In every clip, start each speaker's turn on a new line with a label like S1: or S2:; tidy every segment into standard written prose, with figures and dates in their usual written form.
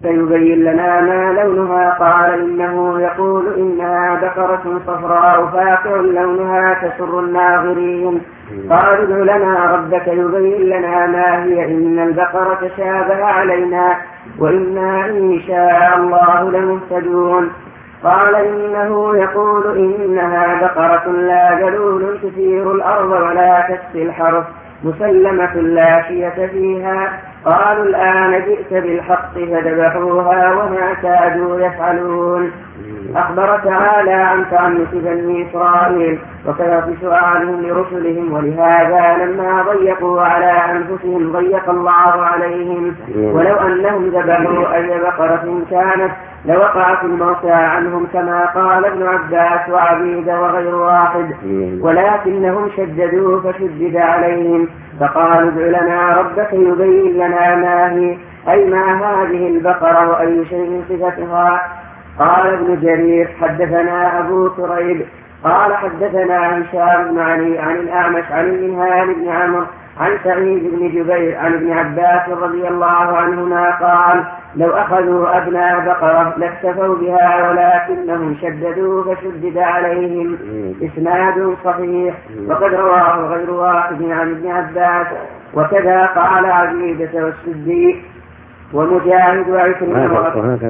S1: فيبين لنا ما لونها. قال إنه يقول إنها بقرة صفراء فاقع لونها تسر الناظرين. قال ادع لنا ربك يبين لنا ما هي إن البقرة تشابه علينا وإنا إن شاء الله لمهتدون. قال إنه يقول إنها بقرة لا ذلول تثير الأرض ولا تسقي الحرث مسلمة لا شية فيها. قالوا الآن جئت بالحق فذبحوها وما كادوا يفعلون. أخبر تعالى عن تعنت بني إسرائيل وكثرة سؤالهم لرسلهم ولهذا لما ضيقوا على أنفسهم ضيق الله عليهم. ولو أنهم ذبحوا أي بقرة كانت لوقعت الموتى عنهم كما قال ابن عباس وعبيد وغير واحد ولكنهم شددوا فشدد عليهم فقالوا ادع لنا ربك يبين لنا ما هي أي ما هذه البقرة وأي شيء صفتها. قال ابن جرير حدثنا أبو كريب قال حدثنا هشام بن علي عن الأعمش عن المنهال بن عمرو عن سعيد بن جبير عن ابن عباس رضي الله عنهما قال لو أخذوا أبناء بقرة لاكتفوا بها ولكنهم شددوا فشدد عليهم. إسناد صحيح وقد رواه غير واحد عن ابن عباس. وكذا قال عبيدة والسدي ومجاهد وعكرمة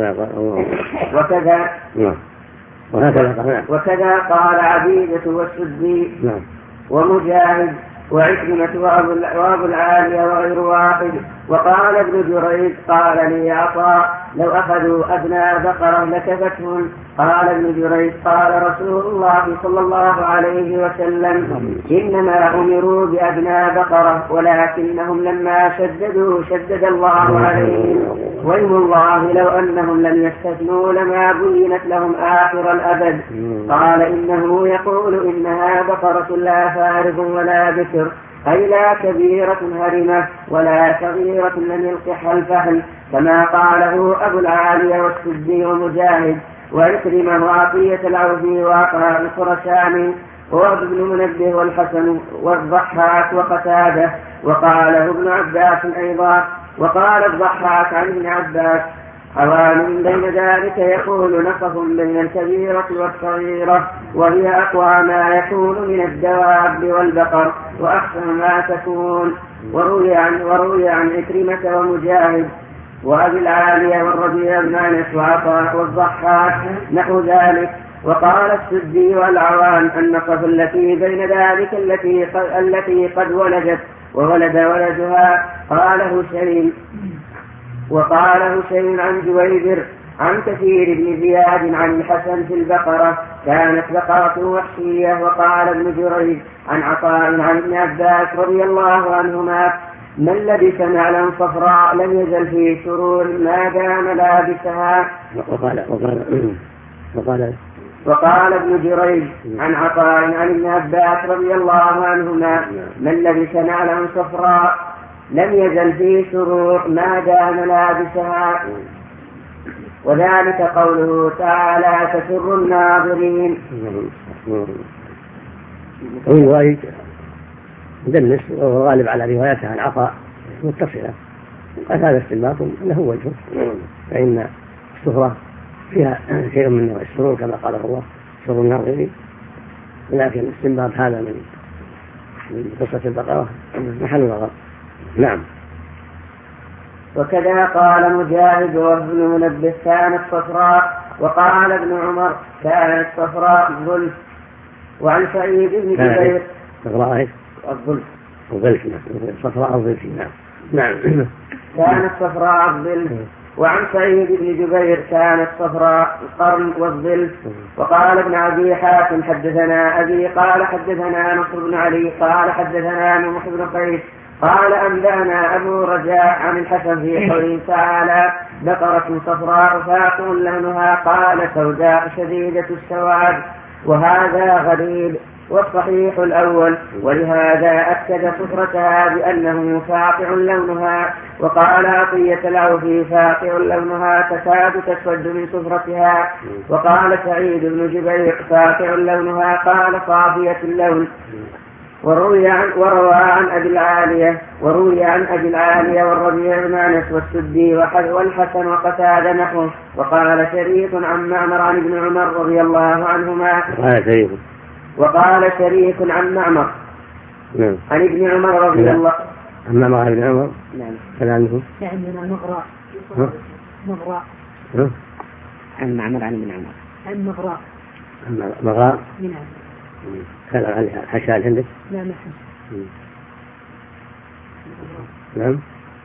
S1: وكذا قال عبيدة والسدي ومجاهد وعكرمة وأبو العالية وغير واحد. وقال ابن جريج قال لي عطاء لو أخذوا أبناء بقرة لكفتهم. قال ابن جريج قال رسول الله صلى الله عليه وسلم إنما أمروا بأبناء بقرة ولكنهم لما شددوا شدد الله عليهم وإن الله لو أنهم لم يستثنوا لما بينت لهم آخر الأبد. قال إنه يقول إنها بقرة لا فارغ ولا بكر أي لا كبيرة هرمة ولا صغيرة لم يلقح الفحل كما قاله أبو العالية والسدي ومجاهد وعكرمة وعطية العوفي وعطاء الخرساني ووهب بن منبه والحسن والضحاك وقتاده. وقاله ابن عباس أيضا. وقال الضحاك عن ابن عباس حوال بين ذلك يقول نصف بين الكبيرة والصغيرة وهي أقوى ما يكون من الدواب والبقر وأحسن ما تكون. وروي عن عكرمة ومجاهد وأبي العالية والربيع بن أنس وعطاء والضحاك نحو ذلك. وقال السدي والعوان النصف التي بين ذلك التي قد ولدت وولد ولدها. قاله شيء وقال هشيم عن جويبر عن كثير بن زياد عن الحسن في البقرة كانت بقرة وحشية. وقال ابن جريج عن عطاء عن ابن عباس رضي الله عنهما من لبس نعلا صفراء لم يزل في سرور ما دام لابسها. وقال ابن جريج عن عطاء عن ابن عباس رضي الله عنهما من لبس نعلا صفراء لم يزل في سرور ما دام لابسها. وذلك قوله تعالى تسر الناظرين.
S2: الرواية مدلس وغالب على روايتها عن عطاء متصلة. قال هذا استنباط له وجه فإن السفرة فيها شيء من السرور كما قال الله سر الناظرين لكن استنباط هذا من قصة البقرة محل نظر. نعم.
S1: وكذا قال مجاهد وابن منبه كانت صفراء. وقال ابن عمر كانت صفراء الظلف. وعن سعيد بن جبير
S2: صفراء الظلف صفراء الظلف. نعم.
S1: كانت صفراء الظلف. وعن سعيد بن جبير كانت صفراء القرن والظلف. وقال ابن أبي حاتم حدثنا أبي قال حدثنا نصر بن علي قال حدثنا نوح بن قيس قال أنبأنا أبو رجاء عن الحسن في قوله تعالى بقرة صفراء فاقع لونها قال سوداء شديدة السواد. وهذا غريب والصحيح الأول ولهذا أكد صفرتها بأنه فاقع لونها. وقال عطية العوفي فاقع لونها تكاد تسود من صفرتها. وقال سعيد بن جبير فاقع لونها قال صافية اللون. وروي عن أبي العالية والربيع بن أنس والسدي والحسن وقتادة نحوه. وقال شريك عن معمر عن ابن عمر رضي الله عنهما. وقال شريك عن معمر عن ابن عمر رضي الله
S2: عن معمر عن ابن عمر. كلامه
S3: يعني مغراء
S1: عن معمر عن ابن عمر
S3: عن
S2: مغراء. كان عليها حشال عندك؟
S3: لا ما
S2: نعم.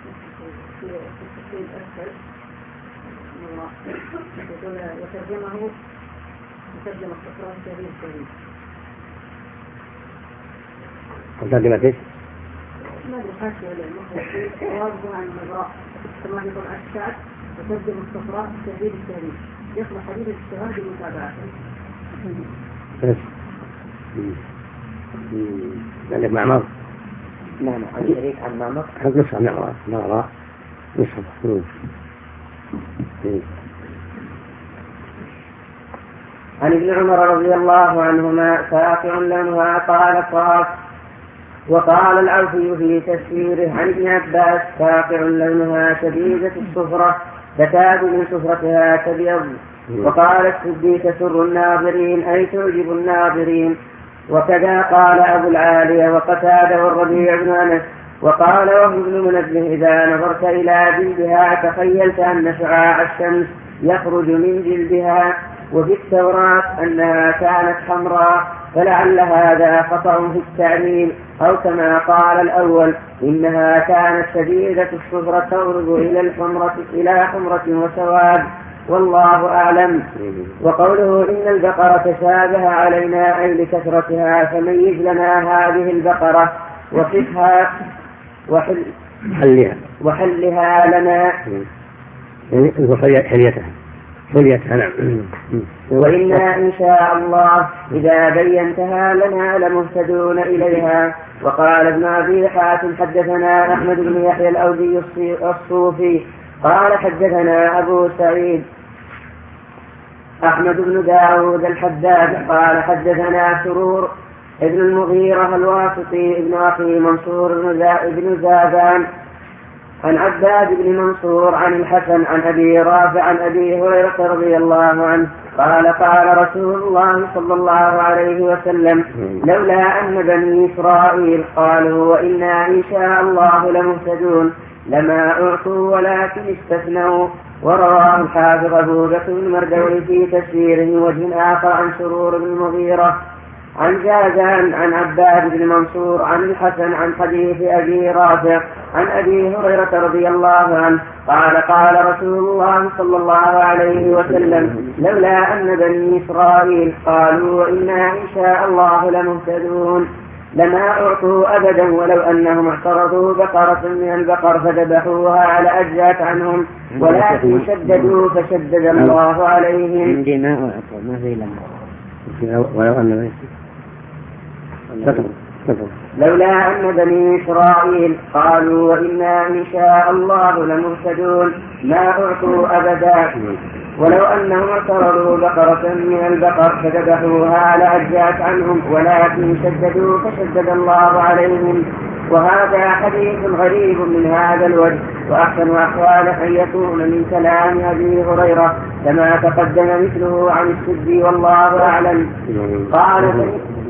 S3: وترجمه ترجمة الصفراء الكريم.
S2: ترجمة ايش؟
S3: ما ادري حاشية ولا المخرج واضح عن المغراء كما يقول الشعب وترجم الصفراء الكريم يصلح حديث الشهاد بالمتابعة.
S2: بس. عندك معمر؟
S1: نعم عن شريك عن معمر.
S2: نصف معمر نصف.
S1: عن ابن عمر رضي الله عنهما ساقع لونها قال صاف. وقال العوفي في تفسيره عن ابن عباس ساقع لونها شديدة الصفرة تكاد من صفرتها تبيض. وقال السدي تسر الناظرين أي تعجب الناظرين. وكذا قال أبو العالية وقتادة والربيع بن أنس. وقال وهو بن منبه إذا نظرت إلى جلدها تخيلت أن شعاع الشمس يخرج من جلدها. وفي التوراة أنها كانت حمراء فلعل هذا خطأ في التعليل أو كما قال الأول إنها كانت شديدة الصفرة تغرب إلى حمرة وسواد والله أعلم. وقوله إن البقرة تشابه علينا أي لكثرتها فميز لنا هذه البقرة وصفها وحلها لنا
S2: حليتها نعم.
S1: وإنا إن شاء الله إذا بينتها لنا لمهتدون إليها. وقال ابن أبي حاتم حدثنا أحمد بن يحيى الأودي الصوفي قال حدثنا أبو سعيد أحمد بن داود الحداد قال حدثنا سرور ابن المغيرة الواسطي ابن أخي منصور بن زادان عن عباد بن منصور عن الحسن عن أبي رافع عن أبي هريرة رضي الله عنه قال قال رسول الله صلى الله عليه وسلم لولا أن بني إسرائيل قالوا وإنا إن شاء الله لمهتدون لما أعطوا ولكن استثنوا. ورواه الحافظ أبو بكر المردوي في تفسيره وجه آخر عن سرور بن المغيرة عن جازان عن عباد بن منصور عن الحسن عن حديث أبي رافع عن أبي هريرة رضي الله عنه قال قال رسول الله صلى الله عليه وسلم لولا أن بني إسرائيل قالوا وإنا إن شاء الله لمهتدون لما أعطوا أبدا ولو أنهم اعترضوا بقرة من البقر فذبحوها على أجزات عنهم ولكن شددوا فشدد الله عليهم.
S2: عندي ما أعطوا ما في لما ولو أن
S1: لولا أن بني إسرائيل قالوا وإنا إن شاء الله لمهتدون ما أعطوا أبدا ولو أنهم اعترضوا بقرة من البقر فذبحوها على أجزات عنهم ولكن شددوا فشدد الله عليهم. وهذا حديث غريب من هذا الوجه وأحسن أحوال أن يكون من كلام أبي هريرة كما تقدم مثله عن السدي والله أعلم. قال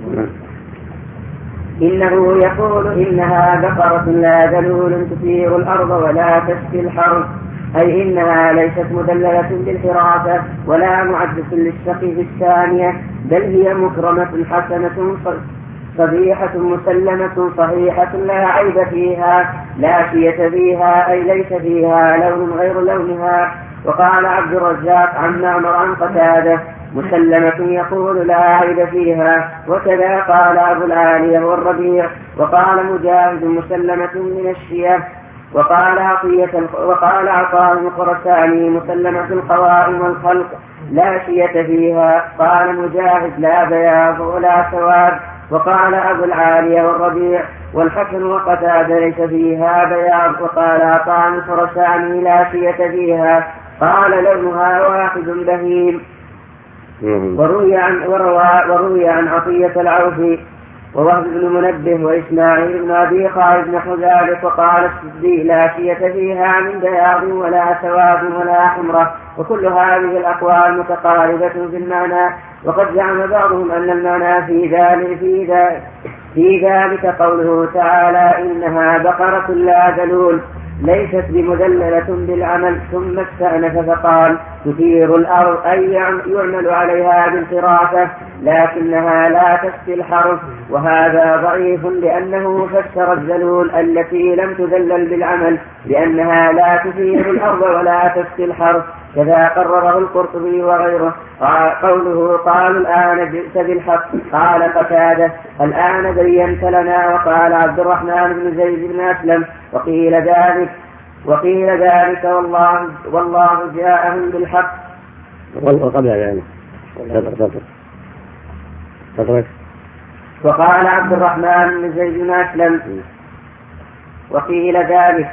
S1: إنه يقول إنها بقرة لا ذلول تثير الأرض ولا تسقي الحرث أي إنها ليست مدللة بالحراسة ولا معدة للسقي في الثانية بل هي مكرمة حسنة صبيحة مسلمة صحيحة لا عيب فيها لا شية فيها أي ليس فيها لون غير لونها. وقال عبد الرزاق عن معمر عن قتادة مسلمة يقول لا عيب فيها. وكذا قال أبو العالية والربيع. وقال مجاهد مسلمة من الشية. وقال عطاء الخرساني مسلمة القوائم والخلق لا شية فيها. قال مجاهد لا بياض ولا سواد. وقال أبو العالية والربيع والحسن وقتادة ليس فيها بياض. وقال عطاء الخرساني لا شية فيها. قال لونها واحد بهيم. وروي عن عطية العوفي ووهب بن منبه وإسماعيل بن أبي خالد نحو ذلك. وقال السدي لا شية فيها من بياض ولا سواد ولا حمرة. وكل هذه الأقوال متقاربة في المعنى. وقد زعم بعضهم أن المعنى في ذلك قوله تعالى إنها بقرة لا ذلول ليست بمذللة بالعمل. ثم استأنف فقال تثير الأرض أي يعمل عليها بالفراسة لكنها لا تسقي الحرث. وهذا ضعيف لأنه فسر الذلول التي لم تذلل بالعمل بأنها لا تثير الأرض ولا تسقي الحرث. كذا قرره القرطبي وغيره. قوله قالوا الآن جئت بالحق. قال قتادة الآن بينت لنا. وقال عبد الرحمن بن زيد بن أسلم وقيل ذلك والله جاءهم بالحق.
S2: وقبل ذلك
S1: وقال عبد الرحمن بن زيد بن أسلم وقيل ذلك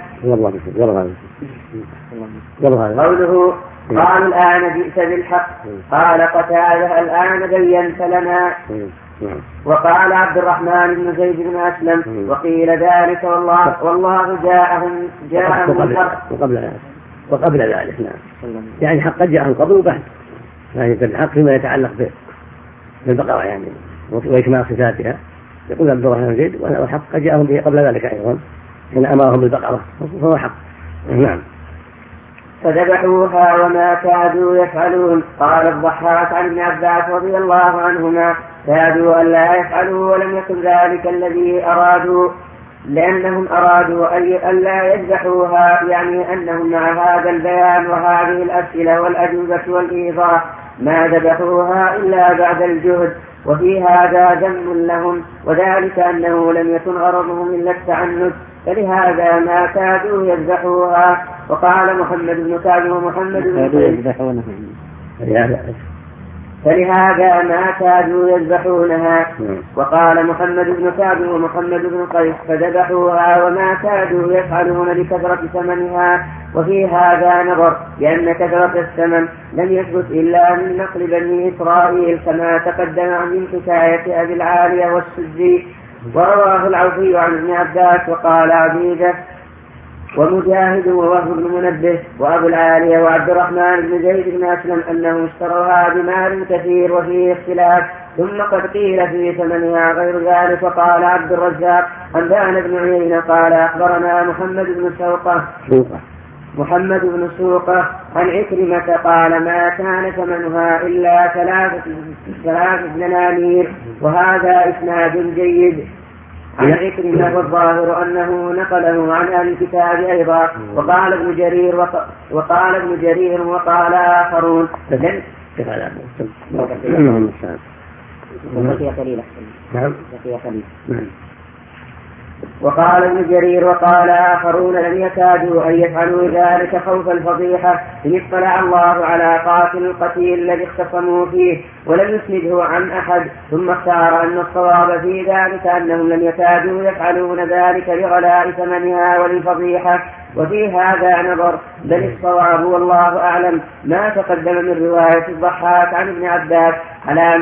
S1: قوله قالوا الآن جئت بالحق. قال قتادة الآن بينت لنا. وقال عبد الرحمن بن زيد بن أسلم وقيل ذلك والله جاءهم بالحق.
S2: وقبل ذلك نعم يعني حق جاءهم قبل وبعد يعني بالحق فيما يتعلق بالبقرة يعني وإكمال صفاتها. يقول عبد الرحمن بن زيد والحق جاءهم به قبل ذلك أيضا حين أمرهم بالبقرة فهو حق. نعم.
S1: فذبحوها وما كادوا يفعلون. قال الضحاك عن ابن عباس رضي الله عنهما كادوا أن لا يفعلوا ولم يكن ذلك الذي أرادوا لأنهم أرادوا أن لا يذبحوها يعني أنهم مع هذا البيان وهذه الأسئلة والأجوبة والإيضاح ما ذبحوها إلا بعد الجهد. وفي هذا ذم لهم وذلك أنه لم يكن غرضهم إلا التعنت فلهذا ما كادوا يذبحوها. وقال محمد بن كعب ومحمد بن قيس فلهذا ما كادوا يذبحونها. وقال محمد بن كعب ومحمد بن قيس فذبحوها وما كادوا يفعلون لكثرة ثمنها. وفي هذا نظر لأن كثرة الثمن لم يثبت إلا من نقل بني إسرائيل كما تقدم من حكاية أبي العالية والسدي. ورواه العوفي عن ابن عباس وقال عبيدة ومجاهد ووهب بن منبه وأبو العالية وعبد الرحمن بن زيد بن أسلم أنهم اشتروها بمال كثير وفيه اختلاف. ثم قد قيل في ثمنها غير ذلك. وقال عبد الرزاق أنبأنا بن عيينة قال أخبرنا محمد بن سوقة عن عكرمة قال ما كان ثمنها إلا 3 دنانير. وهذا إسناد جيد عن عكرمة والظاهر أنه نقله عن أهل الكتاب أيضا. وقال ابن جرير وقال آخرون وقال ابن جرير وقال آخرون لم يكادوا أن يفعلوا ذلك خوف الفضيحة إن اطلع الله على قاتل القتيل الذي اختصموا فيه ولم يسنده عن أحد. ثم اختار أن الصواب في ذلك أنهم لم يكادوا يفعلون ذلك لغلاء ثمنها وللفضيحة. وفي هذا نظر بل الصواب والله أعلم ما تقدم من رواية الضحاك عن ابن عباس على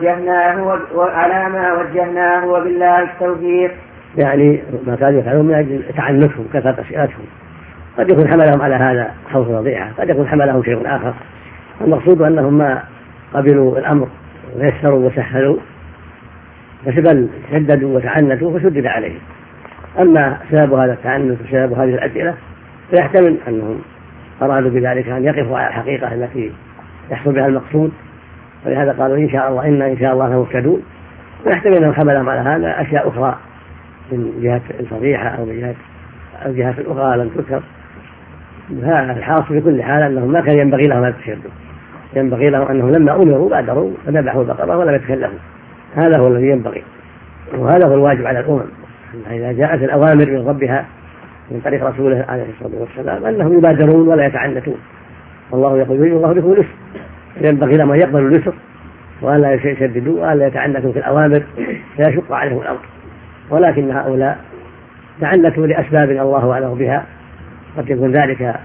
S1: ما وجهناه وبالله التوفيق.
S2: يعني ما كانوا يفعلون من أجل تعنتهم كثرة أسئلتهم. قد يكون حملهم على هذا خوف فضيحة قد يكون حملهم شيء آخر. المقصود أنهم ما قبلوا الأمر ويسروا وسهلوا بل شددوا وتعنتوا فشدد عليهم. أما سبب هذا التعنت وسبب هذه الأسئلة فيحتمل أنهم أرادوا بذلك أن يقفوا على الحقيقة التي يحصل بها المقصود. ولهذا قالوا إن شاء الله مهتدون. ويحتمل أنهم حملهم على هذا أشياء أخرى من جهة الفضيحة أو من الجهات الأخرى لم تذكر. هذا الحاصل في كل حال أنهم ما كان ينبغي لهم أن يتشدوا. ينبغي لهم أنهم لما أمروا بادروا فذبحوا البقرة ولم يتكلموا. هذا هو الذي ينبغي وهذا هو الواجب على الأمم. إذا جاءت الأوامر من ربها من طريق رسوله عليه الصلاة والسلام أنهم يبادرون ولا يتعنتون. الله يقول يريد الله بكم اليسر. ينبغي لهم أن يقبلوا اليسر وأن لا يشددوا وأن لا يتعنتوا في الأوامر فيشق عليهم الأمر. ولكن هؤلاء تعنتوا لأسباب الله أعلم بها. قد يكون ذلك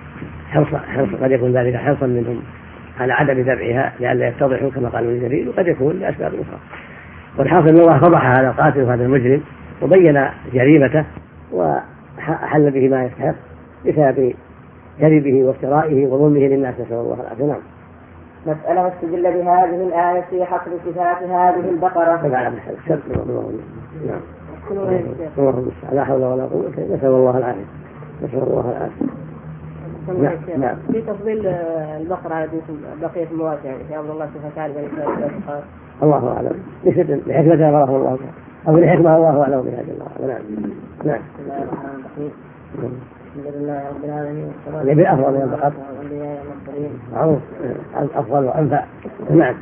S2: حرصا منهم على عدم ذبحها لئلا يتضحوا كما قال ابن جرير وقد يكون لأسباب أخرى. والحاصل أن الله فضح هذا القاتل وهذا المجرم وبين جريمته وأحل به ما يستحق بسبب كذبه وافترائه وظلمه للناس، نسأل الله العافية. نعم.
S1: مسألة استدل بهذه الآية في حصر صفات هذه البقرة.
S2: نعم. لا حول ولا قوة، نسأل الله العافية. نسأل الله العافية.
S3: نعم. في تفضيل البقرة على بقية المواسع يعني في أمر الله سبحانه وتعالى
S2: الله أعلم لحكمة أمره الله أو لحكمة الله أعلم بهذا الله. نعم.
S3: بسم الله الرحمن الرحيم. الحمد لله رب العالمين
S2: والصلاة بأفضل من البقر معروف أفضل وأنفع. نعم.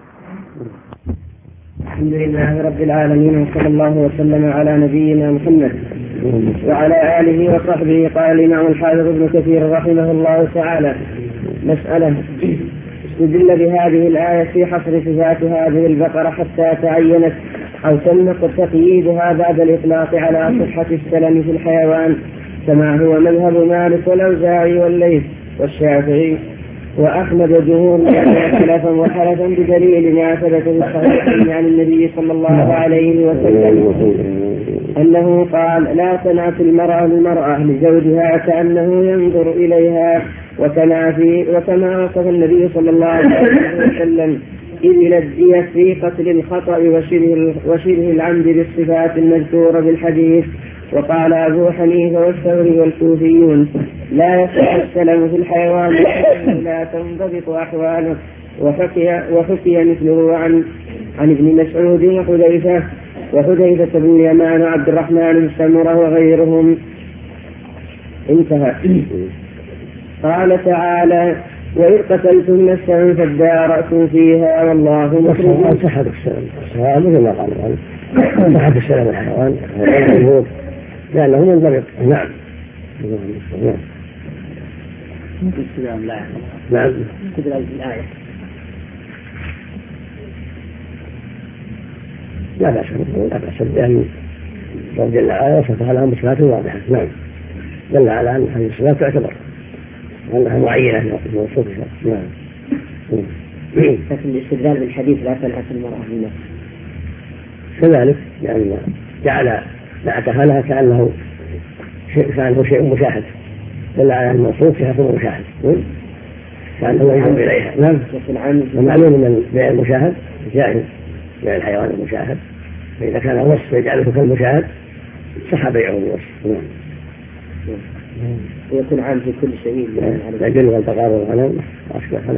S1: الحمد لله رب العالمين وصلى الله وسلم على نبينا محمد وعلى آله وصحبه. قال الإمام الحافظ ابن كثير رحمه الله تعالى: مسألة استدل بهذه الآية في حصر صفات هذه البقرة حتى تعينت أو تم تقييدها بعد الإطلاق على صحة السلم في الحيوان، كما هو مذهب مالك والأوزاعي والليث والشافعي وأحمد وجمهور خلفا وحلفا بدليل ما ثبت في الصحيح عن النبي صلى الله عليه وسلم أنه قال: لا تنعت المرأة لزوجها كأنه ينظر إليها، وكما وصف النبي صلى الله عليه وسلم إذ لجي في قتل الخطأ وشبه العمد بالصفات المذكورة بالحديث. وقال أبو حنيفة والثوري والكوفيون: لا يصح السلم في الحيوان لا تنضبط أحواله. وحكي مثله عن ابن مسعود وحذيفة بن اليمان وعبد الرحمن بن سمرة وغيرهم. انتهى. قال تعالى: وإذ قتلتم نفسا فادارأتم فيها والله مخرج.
S2: صحة السلام مثل ما قال صحة السلام الحيوان لأنه منضبط. نعم. نعم. لا بأس بأن جل وعلا وصفها لهم بصفات واضحة. نعم. دل على أن هذه الصفات تعتبر أنها معينة وصفها. نعم.
S1: لكن الاستدلال بالحديث لا تنعت المرأة بالنفس
S2: كذلك، لأن جعل نعتها لها كأنه شيء مشاهد، دل على أن الموصوف فيها كل مشاهد كأنه ينظر إليها. نعم. ومعلوم أن بيع المشاهد جائز، بيع الحيوان المشاهد، فإذا كان وصف يجعله كالمشاهد صح بيعه الوصف.
S1: ويكون عام في كل شيء.
S2: العجل والبقار والغنم وأشبه.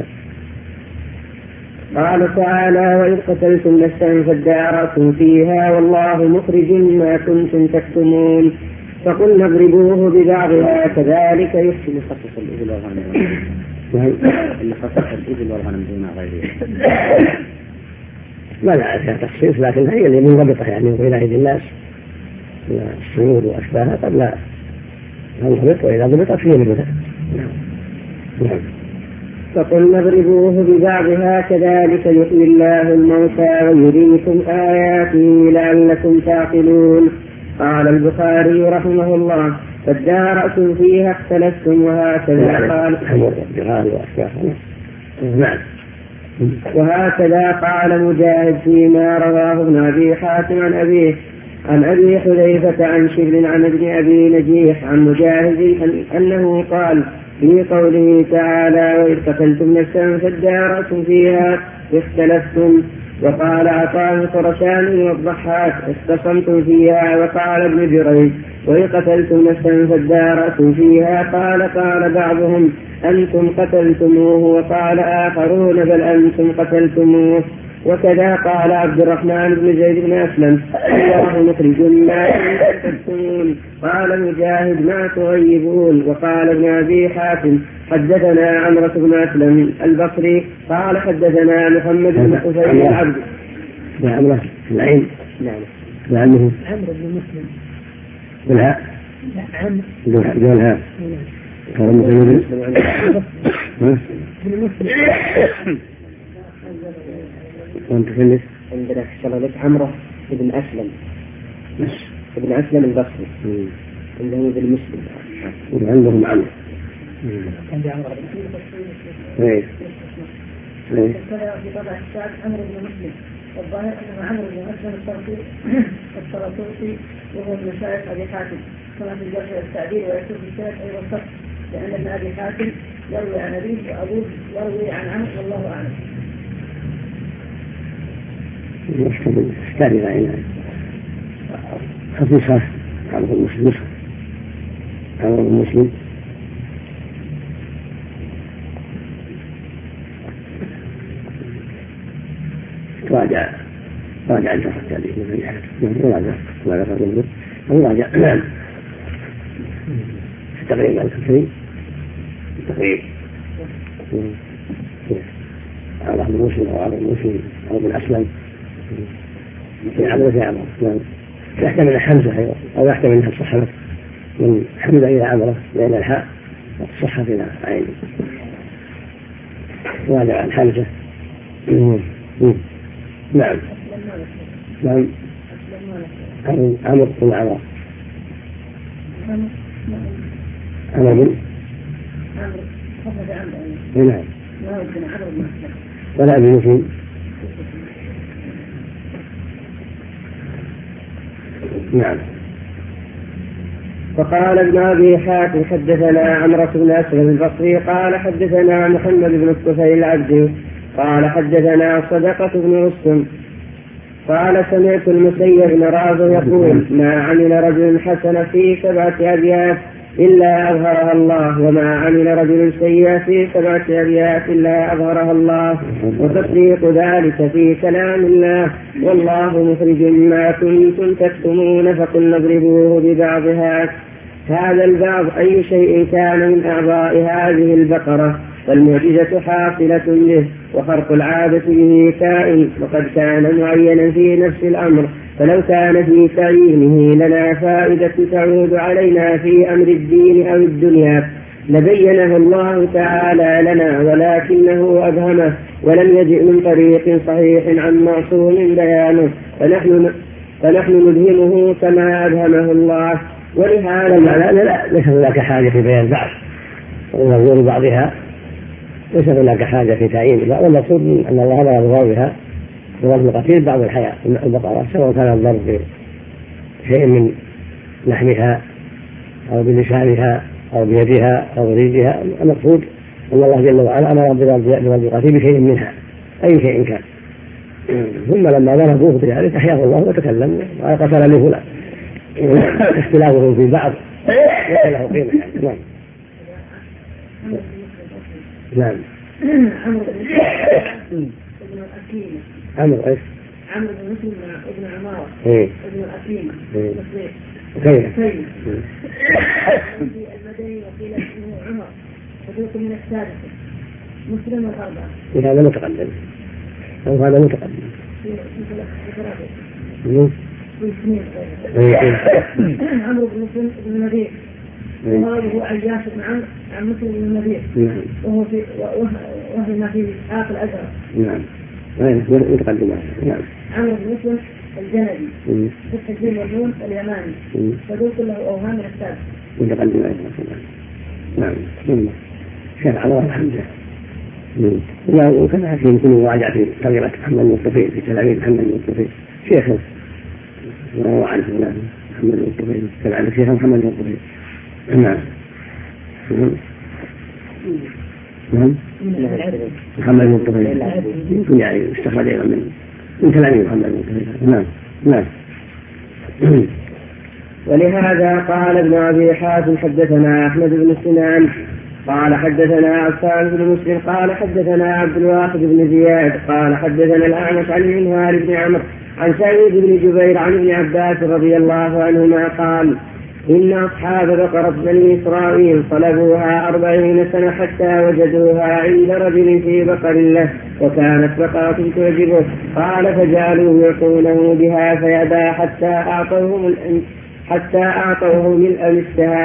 S1: قال تعالى: وإذ قتلتم نفسا فادارأتم فيها والله مخرج ما كنتم تكتمون فقلنا اضربوه ببعضها كذلك يحسن خصص الإبل والغنم. إن خصص الإبل والغنم دون غيرها
S2: ما لا فيها تخصيص، لكن هي اللي منضبطة يعني وإلى أيدي الناس السنود وأشباهها قد لا تنضبط، وإذا ضبطت فيه نبتة. نعم.
S1: فقلنا اضربوه ببعضها كذلك يحيي الله الموتى ويريكم آياته لعلكم تعقلون. قال البخاري رحمه الله: فادارأتم فيها اختلفتم وهكذا قال مجاهد فيما رواه ابن أبي حاتم عن أبي حذيفة عن شبل عن ابن أبي نجيح عن مجاهد أنه قال في قوله تعالى: وإذ قتلتم نفسا فادارأتم فيها اختلفتم. وقال عطاء خرسان والضحاك: اختصمتم فيها. وقال ابن جريج: وإذ قتلتم نفسا فادارأتم فيها قال بعضهم: أنتم قتلتموه، وقال آخرون: بل أنتم قتلتموه. وكذا قال عبد الرحمن بن زيد بن أسلم: الله مخرج ما تكتمون. قال مجاهد: ما تغيبون. وقال ابن أبي حاتم: حدثنا عمرو بن أسلم البصري قال حدثنا محمد بن حسين العبد.
S2: عمرو العين.
S1: نعم.
S2: عمرو
S3: بن مسلم
S2: بالهاء. بالهاء. كان مسلم وانت فلس
S1: عندنا في الشرطة عمرو بن أسلم ابن أسلم البصري عندهم ابن مسلم
S2: وعندهم عمرو.
S3: عندي عمرو
S2: ايه
S3: في طبع الشعب عمرو بن مسلم والظاهر أن عمرو بن مسلم الطرطوسي وهو من مشايخ أبي حاتم كما في الجرح والتعديل، ويكتب في الشاهد أيضا الصف، لأن ابن أبي حاتم يروي عن أبيه وأبوه يروي عن عمرو، والله أعلم.
S2: يحتاج إلى عناية خصيصة عمرو المسلم راجع الجرح التعديل من أبي حاتم، راجع تقريبا الكثير تقريبا على عبد المسلم أو عبد المسلم أو ابن أسلم في عمرو يحتمل حمزة أيضا، أو يحتمل أنها الصحة من حمزة إلى عمرو لأن الحاء الصحة إلى عين راجع عن حمزة. نعم عمرو بن عمرو نعم ولا أبي مسلم. نعم.
S1: وقال ابن أبي حاتم حدثنا عمرو بن أسلم البصري قال حدثنا محمد بن الطفيل العبدي قال حدثنا صدقة بن رستم قال سمعت المسيب بن رافع يقول ما عمل رجل حسن في 7 أبيات إلا أظهرها الله، وما عمل رجل سيئا في 7 أبيات إلا أظهرها الله، وتصديق ذلك في كلام الله، والله مخرج ما كنتم تكتمون فقلنا اضربوه ببعضها. هذا البعض أي شيء كان من أعضاء هذه البقرة، فالمعجزة حاصلة به، وخرق العادة به كائن، وقد كان معينا في نفس الأمر، فلو كان في تعيينه لنا فائدة تعود علينا في أمر الدين أو الدنيا لبينه الله تعالى لنا، ولكنه أبهمه ولم يجئ من طريق صحيح عن معصوم بيانه، فنحن نبهمه كما أبهمه الله. ولهذا
S2: ليس هناك حاجة في بيان بعض ونظور بعضها، ليس هناك حاجة في تعيين، والمقصود أن الله أمر بضربها بضرب القتيل بعض الحياة البقرة، سواء كان الضرب بشيء من لحمها أو بلسانها أو بيدها أو بريدها. المقصود أن الله جل وعلا أمر بضرب القتيل بشيء منها أي شيء كان، ثم لما ضربوه بذلك أحياه الله وتكلم وقتل له فلان. اختلافهم في بعض ليس له قيمة. نعم. عمرو ايش؟
S3: عمرو بن مسلم ابن عمارة ابن الأكيم
S2: كيف؟
S3: المدني وقيل اسمه عمر صديق من السادسة مسلم الأربعة.
S2: هذا متقدم أو هذا متقدم
S3: عمرو بن مسلم بن نبيه وهذا هو عياش بن عمرو عن مسلم بن نبيه وهو في آخر الأزهر.
S2: نعم متقدم. نعم.
S3: عمرو بن مسلم الجندي فتح الدين والنون اليماني صدوق له أوهام من السادس
S2: متقدم أيضا. نعم. شيخ على الحمد لله. وكان حكي يمكن مراجعة في تغييرات محمد بن الطفيل في تلاميذ محمد بن الطفيل شيخ وهو عنه محمد بن الطفيل تبع الشيخ محمد بن الطفيل. نعم. محمد بن الطفيل يمكن يعني استخرج أيضا من تلاميذ محمد بن الطفيل. نعم.
S1: ولهذا قال ابن أبي حاتم حدثنا أحمد بن سنان قال حدثنا عفان بن مسلم قال حدثنا عبد الواحد بن زياد قال حدثنا الأعمش عن المنهار بن عمرو عن سعيد بن جبير عن ابن عباس رضي الله عنهما قال إن أصحاب بقرة بني إسرائيل طلبوها 40 سنة حتى وجدوها عند رجل في بقر له، وكانت بقرة تعجبه، قال فجعلوا يعطونه بها فيأبى حتى أعطوه ملء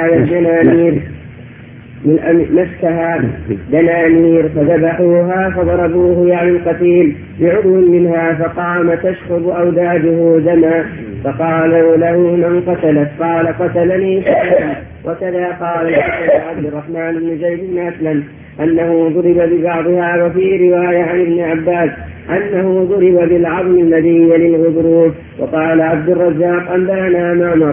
S1: مسكها دنانير فذبحوها فضربوه يعني القتيل بعضو منها فقام تشخب أوداجه دما، فقالوا له من قتلت؟ قال قتلني وكذا قال عبد الرحمن بن زيد بن أسلم أنه ضرب ببعضها، وفي رواية عن ابن عباس أنه ضرب بالعظم الذي يلي الغضروف. وقال عبد الرزاق أنبأنا معمر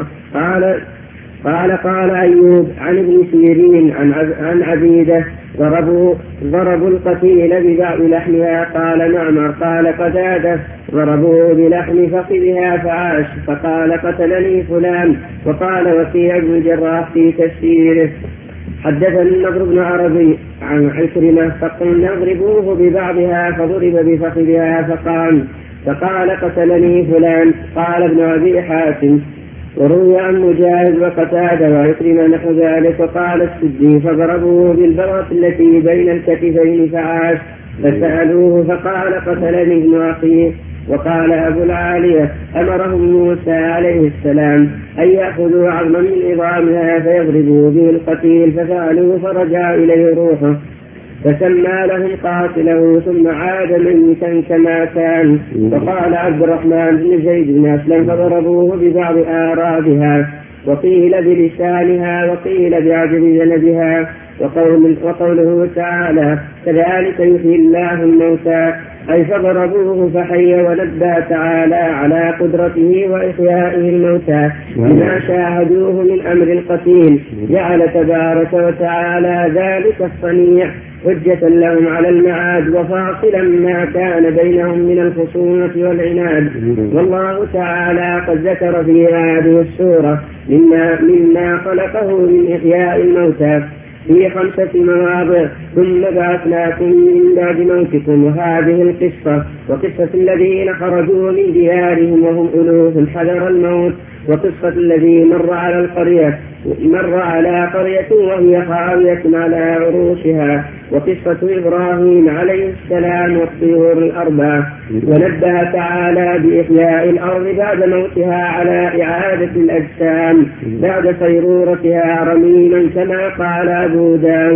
S1: قال أيوب عن ابن سيرين عن عبيدة ضربوا القتيل ببعض لحمها. قال معمر قال قتادة ضربوه بلحم فخذها فعاش، فقال قتلني فلان. وقال وكيع بن الجراح في تفسيره حدثني النضر بن عربي عن عكرمة فقلنا اضربوه ببعضها، فضرب بفخذها فقال قتلني فلان. قال ابن أبي حاتم وروي عن مجاهد وقتادة وعكرمة نحو ذلك. وقال السدي فضربوه بالبغة التي بين الكتفين فعاش، فسألوه فقال قتلني ابن أخيه. وقال أبو العالية أمرهم موسى عليه السلام أن يأخذوا عظما من عظامها فيضربوا به القتيل، ففعلوا فرجع إليه روحه، فسمى لهم قاتله ثم عاد ميتا كما كان. وقال عبد الرحمن بن زيد بن أسلم فضربوه ببعض آرادها، وقيل بلسانها وقيل بعجب ذنبها. وقوله تعالى كذلك يحيي الله الموتى، أي فضربوه فحي، ونبه تعالى على قدرته وإحيائه الموتى بما شاهدوه من أمر القتيل. جعل تبارك وتعالى ذلك الصنيع حجة لهم على المعاد وفاصلا ما كان بينهم من الخصومة والعناد. والله تعالى قد ذكر في هذه السورة مما خلقه من إحياء الموتى في 5 مواضع. ثم بعثناكم من بعد موتكم. وهذه القصة وقصة الذين خرجوا من ديارهم وهم ألوف حذر الموت، وقصة الذي مر على قرية وهي خاوية على عروشها، وقصة إبراهيم عليه السلام والطيور الأربع. ونبه تعالى بإحياء الأرض بعد موتها على إعادة الأجسام بعد صيرورتها رميما كما قال أبو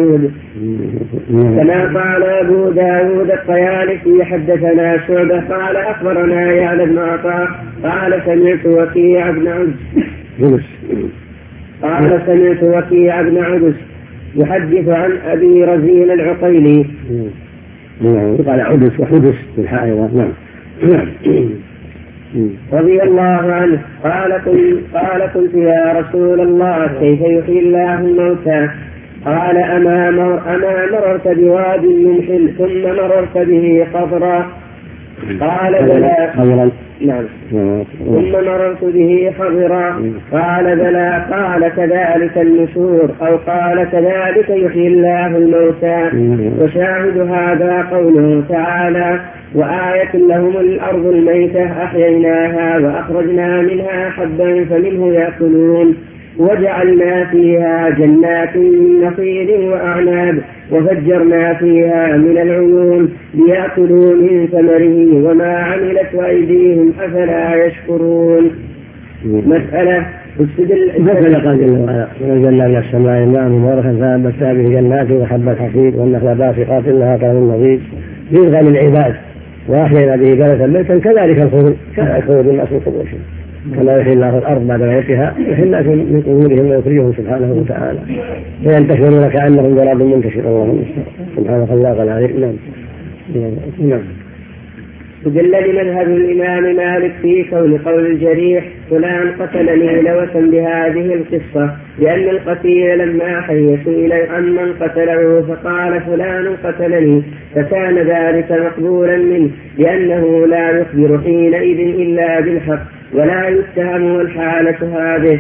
S1: داود الطيالسي حدثنا شعبة قال أخبرنا يعلى بن عطاء قال سمعت وكيع بن عدس يحدث عن أبي رزين العقيلي
S2: قال عدس وحدث في الحائرة. نعم.
S1: رضي الله عنه قال قلت يا رسول الله كيف يحيي الله الموتى؟ قال أما مررت بواد منحل ثم مررت به خضرا؟ قال بلى. نعم. ثم مررت به خضرا؟ قال بلى. قال كذلك النشور أو قال كذلك يحيي الله الموتى. وشاهد هذا قوله تعالى وآية لهم الأرض الميتة أحييناها وأخرجنا منها حبا فمنه يأكلون وجعلنا فيها جنات من نخيل وأعناب وفجرنا فيها من العيون ليأكلوا من ثمره وما عملت أيديهم أفلا يشكرون. مسألة
S2: مثل قال جل وعلا ونزلنا من السماء ماء مباركا فأنبتنا به جنات وحب الحصيد والنخل باسقات لها طلع نضيد يرغى للعباد وأحيينا به بلدا ميتا كذلك الخروج الناس من قبورهم كما يحيي الله الأرض بعد موتها يحيي الناس من قبورهم ويخرجهم سبحانه وتعالى فينتشرون كأنهم جراد منتشر. اللهم سبحانك الله العظيم. نعم.
S1: استدل لمذهب الإمام مالك في كون قول الجريح فلان قتلني لوثا بهذه القصة لأن القتيل لما حي سئل عمن قتله فقال فلان قتلني فكان ذلك مقبولا منه لأنه لا يخبر حينئذ إلا بالحق ولا يتهم الحالة هذه.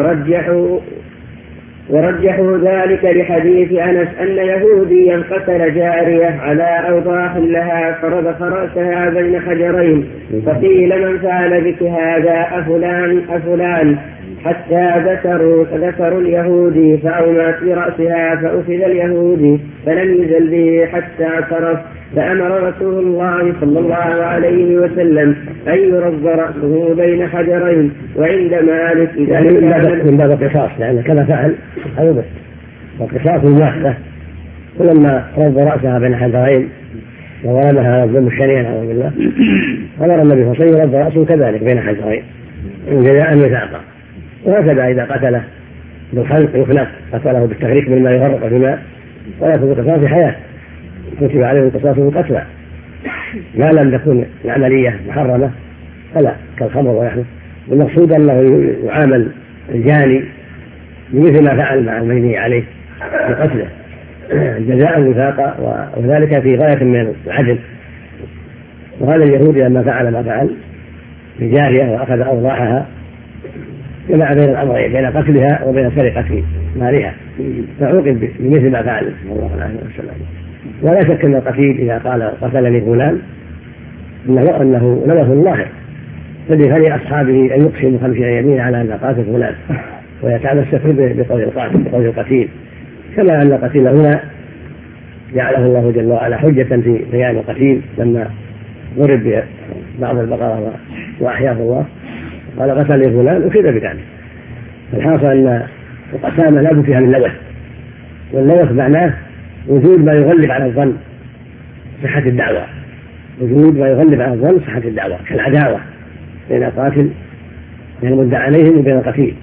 S1: ورجحوا ذلك لحديث أنس أن يهوديا قتل جارية على أوضاح لها فرض رأسها بين حجرين فقيل من فعل بك هذا أفلان حتى ذكروا اليهودي فأومت برأسها فأخذ اليهودي فلم يزل به حتى اعترف فأمر رسول الله صلى الله عليه وسلم أن يرد رأسه بين حجرين. وعند مالك
S2: من باب القصاص لأن كما فعل أيضا والقصاص المواحدة ولما رد رأسها بين حجرين وظلمها الظلم الشنيع نعوذ بالله أمر النبي صلى الله عليه وسلم يرد رأسه كذلك بين حجرين جزاء وثاقا. وهكذا إذا قتله بالخلق يخلق، قتله بالتغريق بالماء يغرق في الماء ولا يكون قصاص في حياة، كتب عليه القصاص بالقتلى ما لم تكن العملية محرمة فلا كالخمر ونحوه. والمقصود أنه يعامل الجاني بمثل ما فعل مع المجني عليه بقتله جزاء وفاقا، وذلك في غاية من العدل. وهذا اليهودي لما فعل ما فعل بجارية وأخذ أوضاعها جمع بين الأمرين، بين قتلها وبين سرقة مالها، فعوقب بمثل ما فعل صلى الله عليه وسلم. ولا شك أن القتيل إذا قال قتلني فلان أنه لمس الله، فلأصحابه أن يقسموا 50 يمين على أن قاتل فلان ويتمسك بقول القاتل بقول القتيل، كما أن القتيل هنا جعله الله جل وعلا حجة في بيان القتيل لما ضرب بعض البقرة وأحياه الله قال قتل فلان وكذا بذلك. الحاصل أن القسامة لا بد فيها من لوث، واللوث معناه وجود ما يغلب على الظن صحة الدعوة، وجود ما يغلب على الظن صحة الدعوة، كالعداوة بين القاتل بين المدعى عليهم وبين القتيل،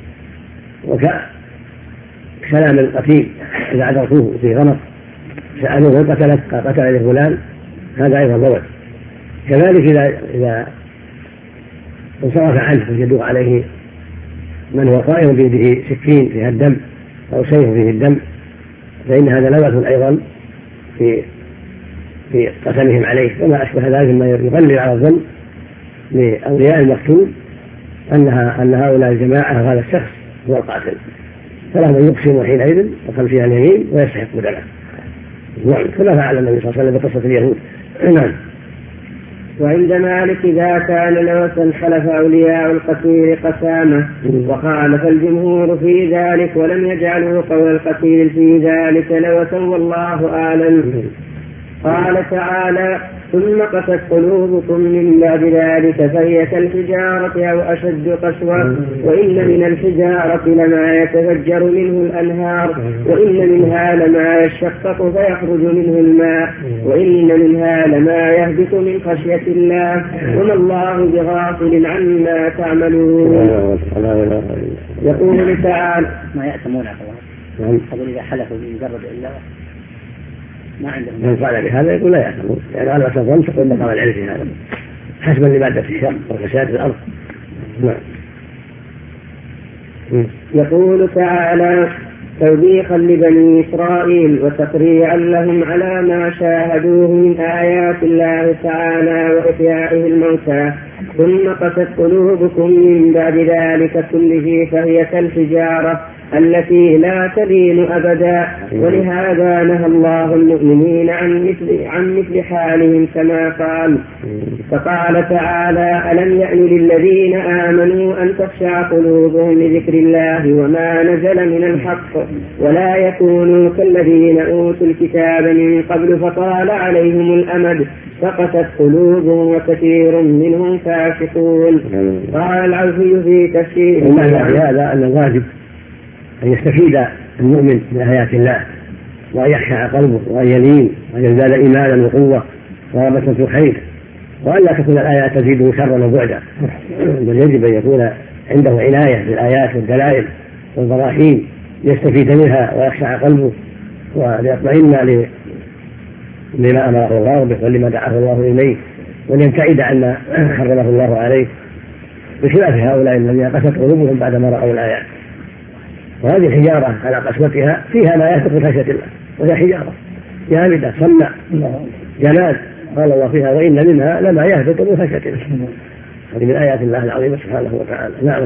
S2: وكلام القتيل إذا أدركوه في غمط سألوه قتلت قتل لفلان، هذا أيضا لوث. كذلك إذا انصرف عنه وجدوا عليه من هو قائم بيده سكين فيها الدم أو سيف فيه الدم، فإن هذا لوث أيضا في قسمهم عليه، وما أشبه ذلك ما يغلب على الظن لأولياء المقتول أن هؤلاء الجماعة وهذا الشخص هو القاتل، فلهم أن يقسموا حينئذ 50 يمين ويستحقوا دمه، كما فعل النبي صلى الله عليه وسلم بقصة اليهود. نعم.
S1: وعند مالك إذا كان لوثا خلف أولياء القتيل قسامة، وخالف الجمهور في ذلك ولم يجعلوا قول القتيل في ذلك لوثا والله أعلم. قال تعالى: ثم قست قلوبكم من بعد ذلك فهي كالحجارة أو أشد قسوة، وإن من الحجارة لما يتفجر منه الأنهار، وإن منها لما يشقق فيخرج منه الماء، وإن منها لما يهبط من خشية الله، وما الله بغافل عما تعملون. يقول تعالى:
S3: ما يأتمون أقول إذا حلفوا بمجرد إلا ما عندهم.
S2: من قال بهذا يقول لا يأتمون، يعني على أساس ظن تقول مقام العلم في هذا حسبا لمادة الشر وفساد الأرض.
S1: يقول تعالى: توبيخا لبني إسرائيل وتقريعا لهم على ما شاهدوه من آيات الله تعالى وإحيائه الموتى. ثم قست قلوبكم من بعد ذلك كله فهي كالحجارة التي لا تلين أبدا، ولهذا نهى الله المؤمنين عن مثل حالهم كما قال. فقال تعالى: ألم يأن للذين آمنوا أن تخشع قلوبهم لذكر الله وما نزل من الحق، ولا يكونوا كالذين أوتوا الكتاب من قبل فطال عليهم الأمد فقست قلوبهم وكثير منهم فاسقون. قال العوفي في تفسير
S2: هذا أن الواجب أن يستفيد المؤمن من آيات الله وأن يخشع قلبه وأن يلين وأن يزداد إيمانا وقوة ورغبة في الخير، وأن لا تكون الآيات تزيده شرا وبعدا، بل يجب أن يكون عنده عناية بالآيات والدلائل والبراهين يستفيد منها ويخشع قلبه وليطمئن لما أمره الله به ولما دعاه الله إليه، وليبتعد عما حرمه الله عليه، بخلاف هؤلاء الذين قست قلوبهم بعدما رأوا الآيات. وهذه الحجارة على قسوتها فيها ما يهبط من خشية الله، وهي حجارة جامدة صماء جماد، قال الله فيها: وإن منها لما يهبط من خشية الله. هذه من آيات الله العظيمة سبحانه وتعالى. نعم.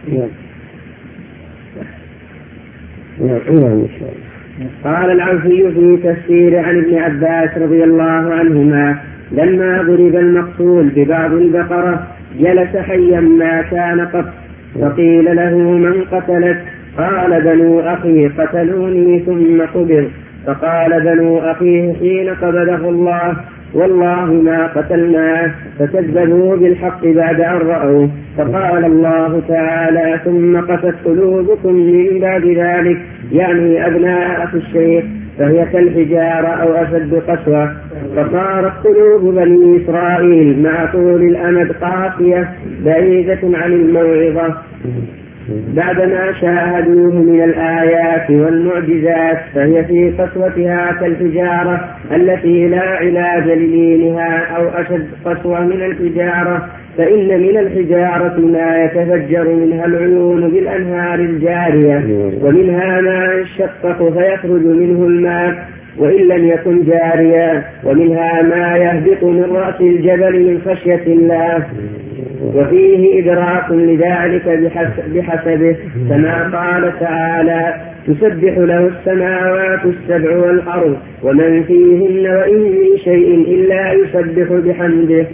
S2: الله.
S1: قال العوفي في تفسير عن ابن عباس رضي الله عنهما: لما ضرب المقتول ببعض البقرة جلس حيا ما كان قط، فقيل له: من قتلت؟ قال: بنو أخي قتلوني ثم قبر. فقال بنو أخيه حين قبضه الله: والله ما قتلناه، فكذبوا بالحق بعد أن رأوه. فقال الله تعالى: ثم قست قلوبكم من بعد ذلك، يعني أبناء أخي الشيخ، فهي كالحجارة أو أشد قسوة. فصارت قلوب بني إسرائيل مع طول الأمد قاسية بعيدة عن الموعظة. بعدما شاهدوه من الآيات والمعجزات، فهي في قسوتها كالحجارة التي لا علاج للينها أو أشد قسوة من الحجارة، فإن من الحجارة ما يتفجر منها العيون بالأنهار الجارية، ومنها ما يشقق فيخرج منه الماء وإن لم يكن جاريا، ومنها ما يهبط من رأس الجبل من خشية الله، وفيه إدراك لذلك بحسبه، كما قال تعالى: تسبح له السماوات السبع والأرض ومن فيهن وإن من شيء إلا يسبح بحمده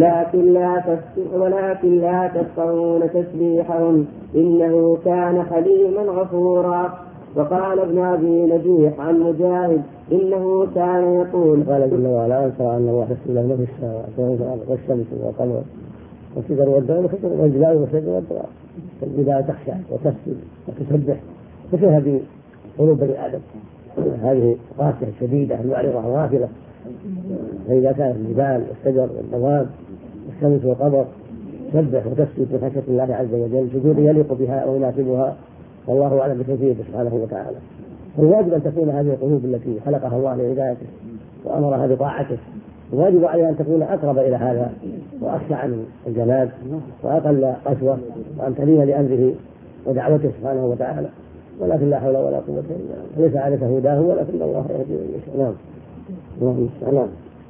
S1: ولكن لا تفقهون تسبيحهم إنه كان حليما غفورا. وقال ابن أبي نجيح عن مجاهد إنه كان يقول:
S2: قال جل وعلا: أنصر أن الله يسجد له في السماوات والشمس والقمر والشجر والدواب والجبال والشجر والدواب، الجبال تخشع وتسجد وتسبح، ففيها بقلوب بني آدم هذه قاسية شديدة معرضة غافلة، فإذا كانت الجبال والشجر والدواب والشمس والقمر تسبح وتسجد بخشية الله عز وجل سجود يليق بها ويناسبها، والله أعلم بكيفيته سبحانه وتعالى. فالواجب أن تكون هذه القلوب التي خلقها الله لعبادته وأمرها بطاعته، الواجب عليها أن تكون أقرب إلى هذا وأخشى عن الجناب وأقل قسوة، وأن تلين لأمره ودعوته سبحانه وتعالى، ولكن لا حول ولا قوة إلا بالله، ليس عليك هداه ولكن الله يهدي من يشاء. نعم.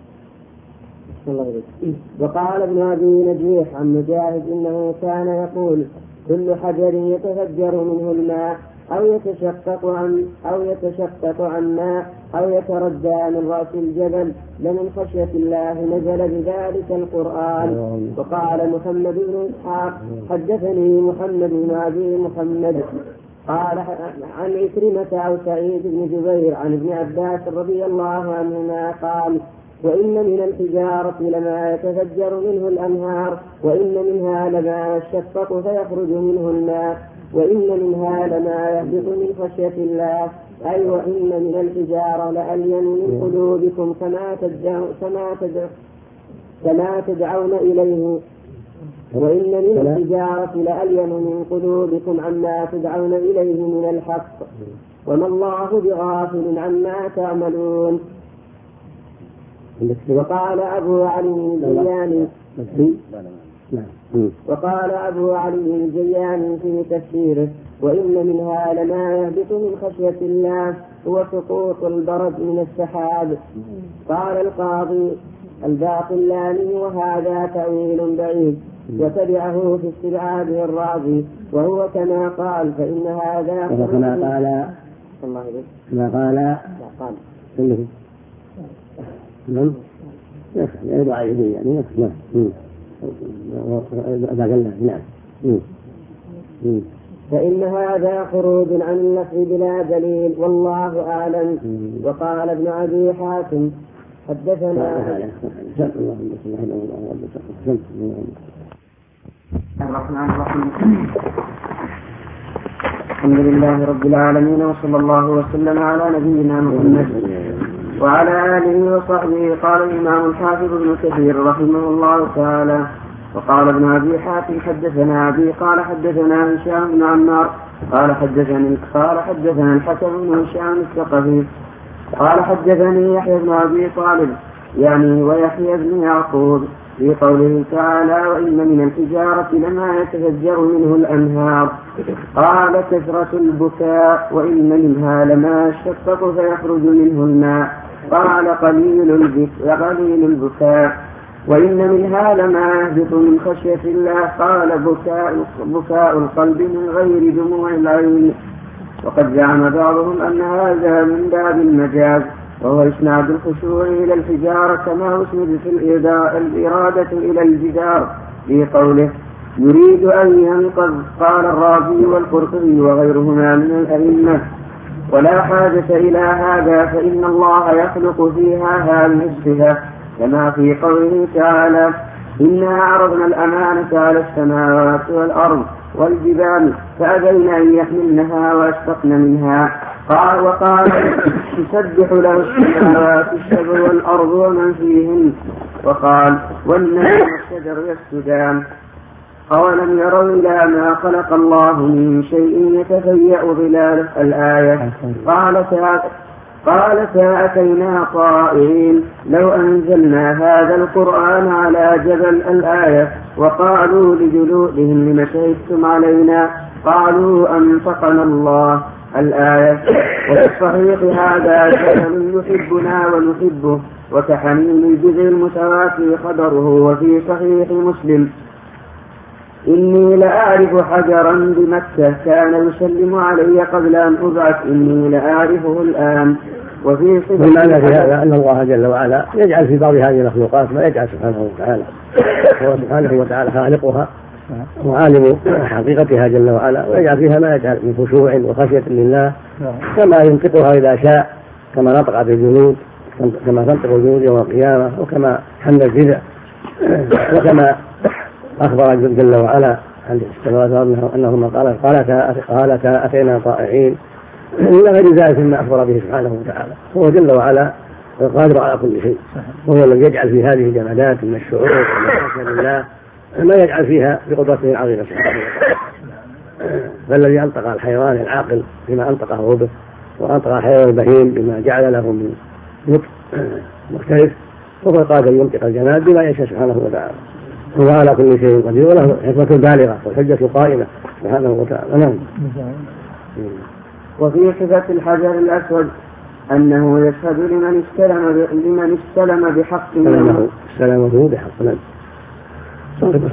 S1: وقال ابن أبي نجيح عن مجاهد إنه كان يقول: كل حجر يتفجر منه الماء أو يتشقق عن ماء أو يتردى من رأس الجبل لمن خشية الله نزل بذلك القرآن. وقال محمد بن إسحاق: حدثني محمد بن أبي محمد قال عن عكرمة أو سعيد بن جبير عن ابن عباس رضي الله عنهما قال: وإن من الحجارة لما يتفجر منه الأنهار وإن منها لما يشقق فيخرج منه الماء وإن منها لما يهبط من خشية الله، أي وإن من الحجارة لألين من قلوبكم كما تدعون إليه، وإن من الحجارة لألين من قلوبكم عما تدعون إليه من الحق وما الله بغافل عما تعملون. وقال أبو علي الجياني في تفسيره: وإن منها لما يهبط من خشية الله هو سقوط البرد من السحاب. قال القاضي الباقلاني: وهذا تأويل بعيد، وتبعه في استبعاده الرازي، وهو كما قال، فإن هذا
S2: كما قال نعم يضع يديه يعني
S1: فإن هذا خروج عن النفي بلا دليل والله أعلم. وقال ابن أبي حاتم: حدثنا الرحمن الرحيم الحمد لله رب العالمين، وصلى الله وسلم على نبينا محمد وعلى آله وصحبه. قال الإمام الحافظ ابن كثير رحمه الله تعالى: وقال ابن أبي حاتم: حدثنا أبي قال حدثنا هشام بن عمار قال حدثنا الحسن بن هشام الثقفي قال حدثني يحيى بن أبي طالب يعني ويحيى بن يعقوب في قوله تعالى: وإن من الحجارة لما يتفجر منه الأنهار. قال: كثرة البكاء، وإن منها لما يشقق فيخرج منه الماء. قال: قليل البكاء، وإن منها لما يهبط من خشية الله. قال: بكاء القلب من غير دموع العين. وقد زعم بعضهم أن هذا من باب المجاز، وهو إسناد الخشوع إلى الحجارة كما أسند في الإرادة إلى الجدار في قوله: يريد أن ينقذ. قال الرازي والقرطبي وغيرهما من الأئمة: ولا حاجة إلى هذا، فإن الله يخلق فيها هذه الصفة، كما في قوله تعالى: إنا عرضنا الأمانة على السماوات والأرض والجبال فأبين أن يحملنها وأشفقن منها. وقال: تسبح له السماوات السبع والأرض ومن فيهن. وقال: والنجم والشجر يسجدان. أولم يروا إلى ما خلق الله من شيء يتفيأ ظلاله الآية. قال سأتينا طائعين لو أنزلنا هذا القرآن على جبل الآية. وقالوا لجلودهم لم شهدتم علينا قالوا أنطقنا الله الآية. وفي الصحيح هذا جبل يحبنا ونحبه وكحميم الجزء المتواتر خبره. وفي صحيح مسلم إني لأعرف حجرا بمكة كان يسلم علي قبل أن أبعث إني لأعرفه الآن. وفي
S2: المعنى في هذا أن الله جل وعلا يجعل في بعض هذه المخلوقات ما يجعل سبحانه وتعالى. هو سبحانه وتعالى خالقها وعالم حقيقتها جل وعلا، ويجعل فيها ما يجعل من خشوع وخشية لله كما ينطقها إذا شاء، كما نطق بالجنود كما تنطق الجنود يوم القيامة، وكما حمل الجزع، وكما أخبر جل وعلا عن السماوات أنهما قالتا أتينا طائعين إلى غير ذلك مما أخبر به سبحانه وتعالى. هو جل وعلا القادر على كل شيء، وهو الذي يجعل في هذه الجمادات من الشعور والخشية لله ما يجعل فيها بقدرته العظيمة سبحانه وتعالى. فالذي أنطق الحيوان العاقل بما أنطقه به، وأنطق الحيوان البهيم بما جعل له من نطق مختلف، وهو القادر ينطق الجماد بما يشاء سبحانه وتعالى. هو على كل شيء قدير وله حكمة بالغة والحجة قائمة سبحانه وتعالى. نعم.
S1: وفي صفة الحجر الأسود أنه يشهد لمن استلم بحق
S2: استلمه بحق.
S1: من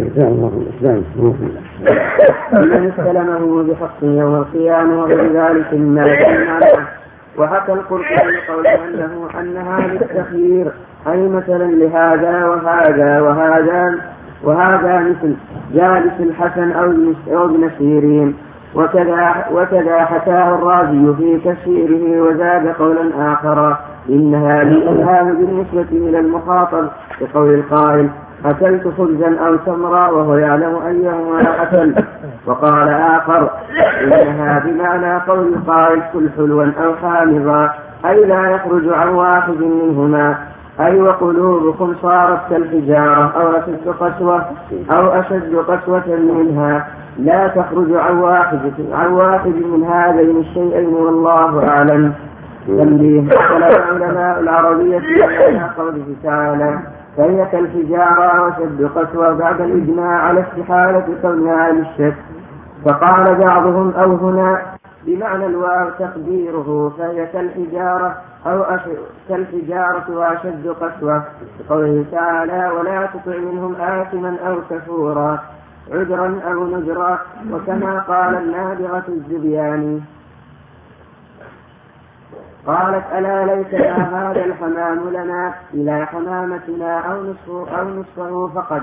S1: استلمه بحق يوم القيامة وغير ذلك مما يتم. وحكى القرطبي قوله أنها للتخيير، أي مثلا لهذا وهذا مثل جالس الحسن أو ابن سيرين. وكذا حكاه الرازي في تفسيره وزاد قولا آخر إنها للإلهام بالنسبة إلى المخاطب بقول القائل أكلت خبزا أو تمرا وهو يعلم أيهما أكل. وقال آخر إنها بمعنى قول القائل كل حلوا أو حامضا، أي لا يخرج عن واحد منهما، أي وقلوبكم صارت كالحجارة أو أشد قسوة منها، لا تخرج عن واحد من هذين الشيئين والله أعلم. تنبيه: اختلف علماء العربية على قوله تعالى فهي كالحجارة وشد قسوة بعد الإجماع على استحالة كونها للشك، فقال بعضهم أو هنا بمعنى الواو تقديره فهي كالحجارة أو كالحجارة وأشد قسوة، قوله تعالى ولا تطع منهم آثما أو كفورا عذرا أو نذرا، وكما قال النابغة الزبياني قالت ألا ليتنا هذا الحمام لنا إلى حمامتنا أو نصفه فقد.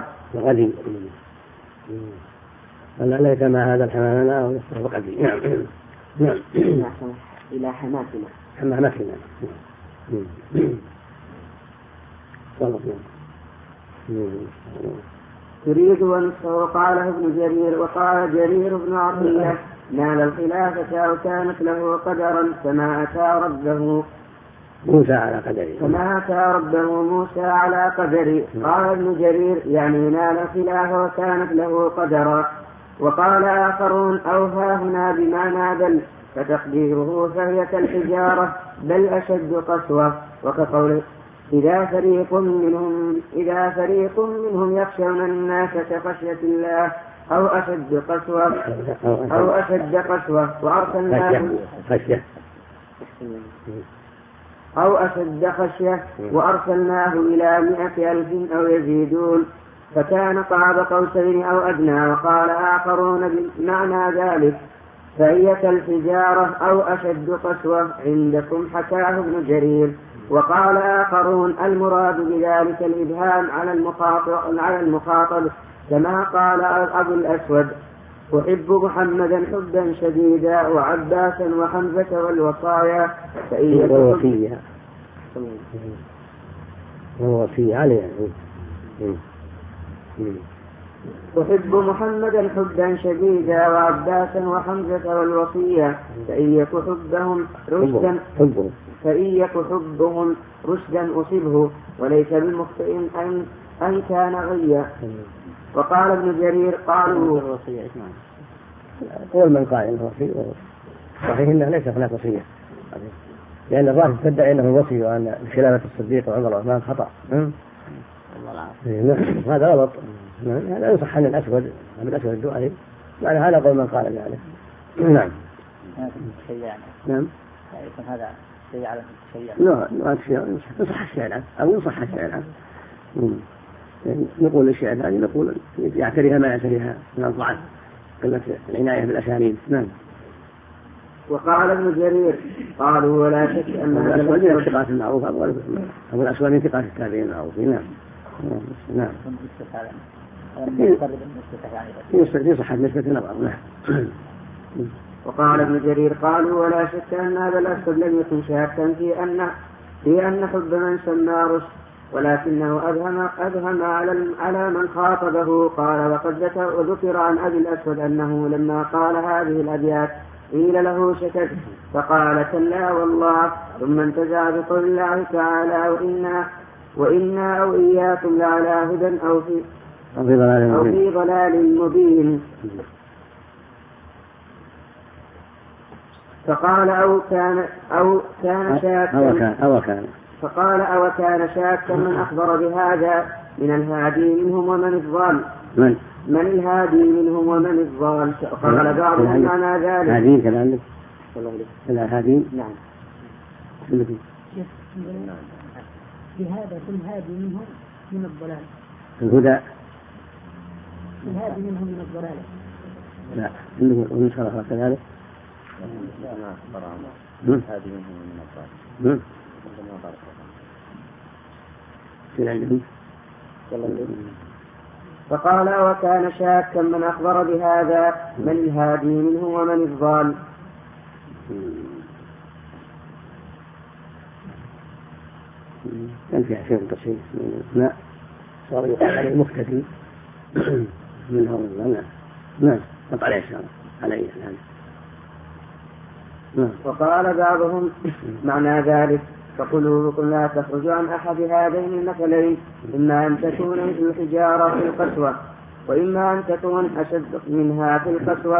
S2: ألا ليتنا هذا الحمام لنا أو نصفه فقد. نعم.
S1: إلى حمامتنا. تريد ونصفه. قاله ابن جرير. وقال جرير بن عطية نال الخلافة أو كانت له قدرا كما أتى ربه موسى على قدره. قال ابن جرير يعني نال الخلافة وكانت له قدرا. وقال آخرون أوها هنا بمعنى بل، فتقديره فهي كالحجارة بل أشد قسوة، وكقوله إذا فريق منهم يخشون الناس كخشية الله أو أشد قسوة وأرسلناه إلى 100,000 أو يزيدون فكان قاب قوسين أو أدنى. وقال آخرون بمعنى ذلك فهي كالحجارة أو أشد قسوة عندكم، حكاه ابن جرير. وقال آخرون المراد بذلك الإبهام على المخاطب كما قال أبو الأسود أحب محمدا حبا شديدا وعباسا وحمزة والوصايا أحب محمدا حبا شديدا وعباسا وحمزة والوصية فإن يك حبهم رشدا أصبه وليس بالمخطئ أن كان غيا وقال ابن جرير قالوا
S2: قول من قال إنه وصي صحيح إنه ليس هناك وصية، لأن الرافض تدعي أنه وصي وأن خلافة الصديق وعمر وعثمان خطأ. هذا غلط. هذا يصح عن الأسود الدؤلي، يعني هذا قول من قال ذلك. نعم. نعم.
S4: يكون هذا شيء على شيء.
S2: لا يصح الشيء أو يصح الشيء. نقول الشيء هذه نقول يعتريها ما يعتريها من الضعف، قلة العناية بالأسانيد. نعم.
S1: وقال ابن جرير قالوا ولا شك أن
S2: الأسود من الثقات المعروفة أو الأسود من ثقات التابعين المعروفين. نعم. نعم. في صحة نسبة النظر. نعم.
S1: وقال ابن جرير قالوا ولا شك أن هذا الأسود لم يكن شاكا في أن حب من سمى رشد، ولكنه أبهم على من خاطبه. قال وذكر عن أبي الأسود أنه لما قال هذه الأبيات قيل له شكك فقال كلا والله، ثم انتزع بقول الله تعالى وإنا أو إياكم لعلى هدى أو في ضلال مبين. فقال أو كان شاكا فقال أو كان شاكا من أخبر بهذا من الهادي منهم ومن الضال. من الهادي منهم ومن الضال؟ قال بعضهم معنى ذلك
S2: هادين كذلك الهادين.
S1: نعم.
S3: بهذا كل هادي منهم من الضلال.
S2: الهدى
S3: الهادي منهم من الضلال.
S2: لا إنه شرح كذلك.
S4: هادي منهم من الضلال.
S1: فقال وكان شاكا من أخبر بهذا من الهادي منه ومن الضال.
S2: كان فيها شيء تصحيح من الاسماء صار يقال عليه مقتدي منها والله. نعم قطع عليه الشرع عليه الآن.
S1: وقال بعضهم معنى ذلك فقلوبكم لا تخرج عن أحد هذين المثلين، إما أن تكون مثل الحجارة في القسوة وإما أن تكون أشد منها في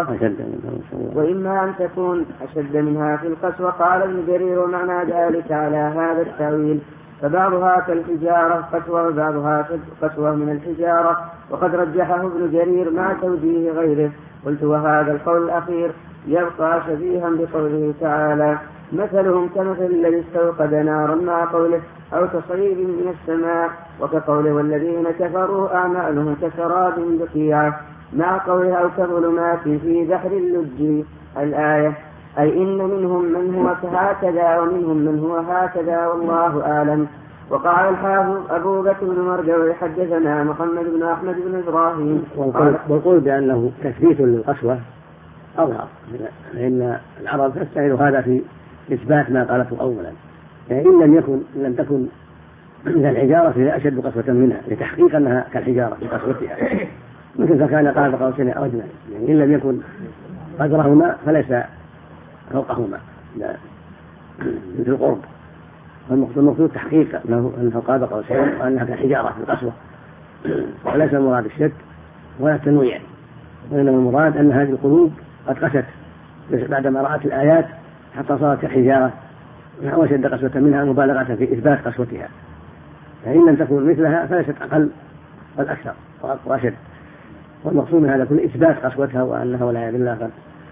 S1: القسوة. قال ابن جرير ومعنى ذلك على هذا التأويل فبعضها كالحجارة قسوة وبعضها قسوة من الحجارة، وقد رجحه ابن جرير مع توجيه غيره. قلت وهذا القول الأخير يبقى شبيها بقوله تعالى مثلهم كمثل الذي استوقد نارا مع قوله أو كصيب من السماء، وكقوله والذين كفروا أعمالهم كسراب بقيعة مع قوله أو كظلمات في بحر اللجي الآية، أي إن منهم من هو هكذا ومنهم من هو هكذا والله أعلم. وقال الحافظ أبو بكر بن مرجوي حدثنا محمد بن أحمد بن إبراهيم
S2: والقول بأنه تثبيت للقسوة أظهر، لأن العرب تستعير هذا في إثبات ما قالته أولا، يعني إن لم تكن من الحجارة فهي أشد قسوة منها لتحقيق أنها كالحجارة في قسوتها، مثل فكان قال قوسين أو أدنى، يعني إن لم يكن قدرهما فليس فوقهما مثل القرب. المقصود تحقيق أنه قاب قوسين وأنها كالحجارة في القسوة، وليس المراد الشك ولا التنويع، وإنما المراد أن هذه القلوب قد قست بعدما رأت الآيات حتى صارت كالحجارة وشد قسوة منها مبالغة في إثبات قسوتها، فإن لم تكن مثلها فليست أقل بل أكثر وأشد. والمقصود من هذا كل إثبات قسوتها وأنها والعياذ بالله قد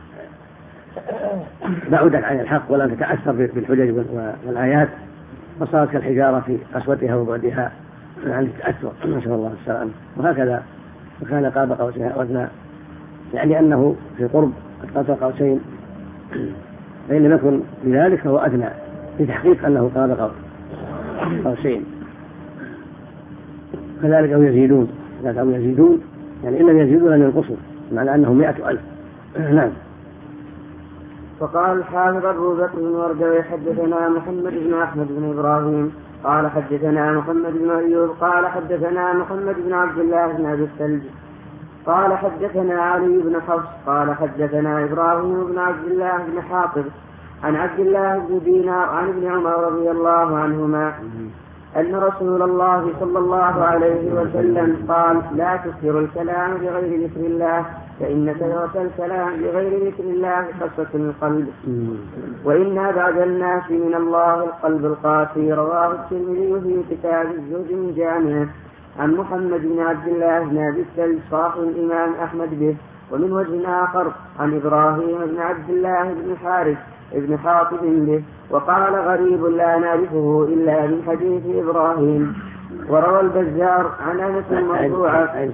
S2: بعدت عن الحق ولم تتأثر بالحجج والآيات فصارت كالحجارة في قسوتها وبعدها عن التأثر، نسأل الله السلامة. وهكذا وكان قاب قوسين أو أدنى، يعني أنه في قرب قاب قوسين، فإن لم يكن بذلك فهو أدنى لتحقيق أنه قاب قوسين. كذلك أو يزيدون يعني إن لم يزيدوا لم ينقصوا، معنى أنهم 100,000. نعم.
S1: فقال الحافظ أبو بكر بن مرجوي حدثنا محمد بن أحمد بن إبراهيم قال حدثنا محمد بن أيوب قال حدثنا محمد بن عبد الله بن أبي الثلج قال حدثنا علي بن حفص قال حدثنا إبراهيم بن عبد الله بن حاطب عن عبد الله بن دينار عن ابن عمر رضي الله عنهما أن رسول الله صلى الله عليه وسلم قال: لا تكثروا الكلام بغير ذكر الله، فإن كثرة الكلام بغير ذكر الله قسوة القلب. وإنا بعد الناس من الله القلب القاسي. رواه الترمذي في كتاب الزهد من جامعه عن محمد بن عبد الله بن أبي الثلج صاحب الإمام أحمد به. ومن وجه آخر عن إبراهيم بن عبد الله بن الحارث ابن حاطب به، وقال: غريب لا نعرفه إلا من حديث إبراهيم. وروى البزار عن أنس مرفوعا.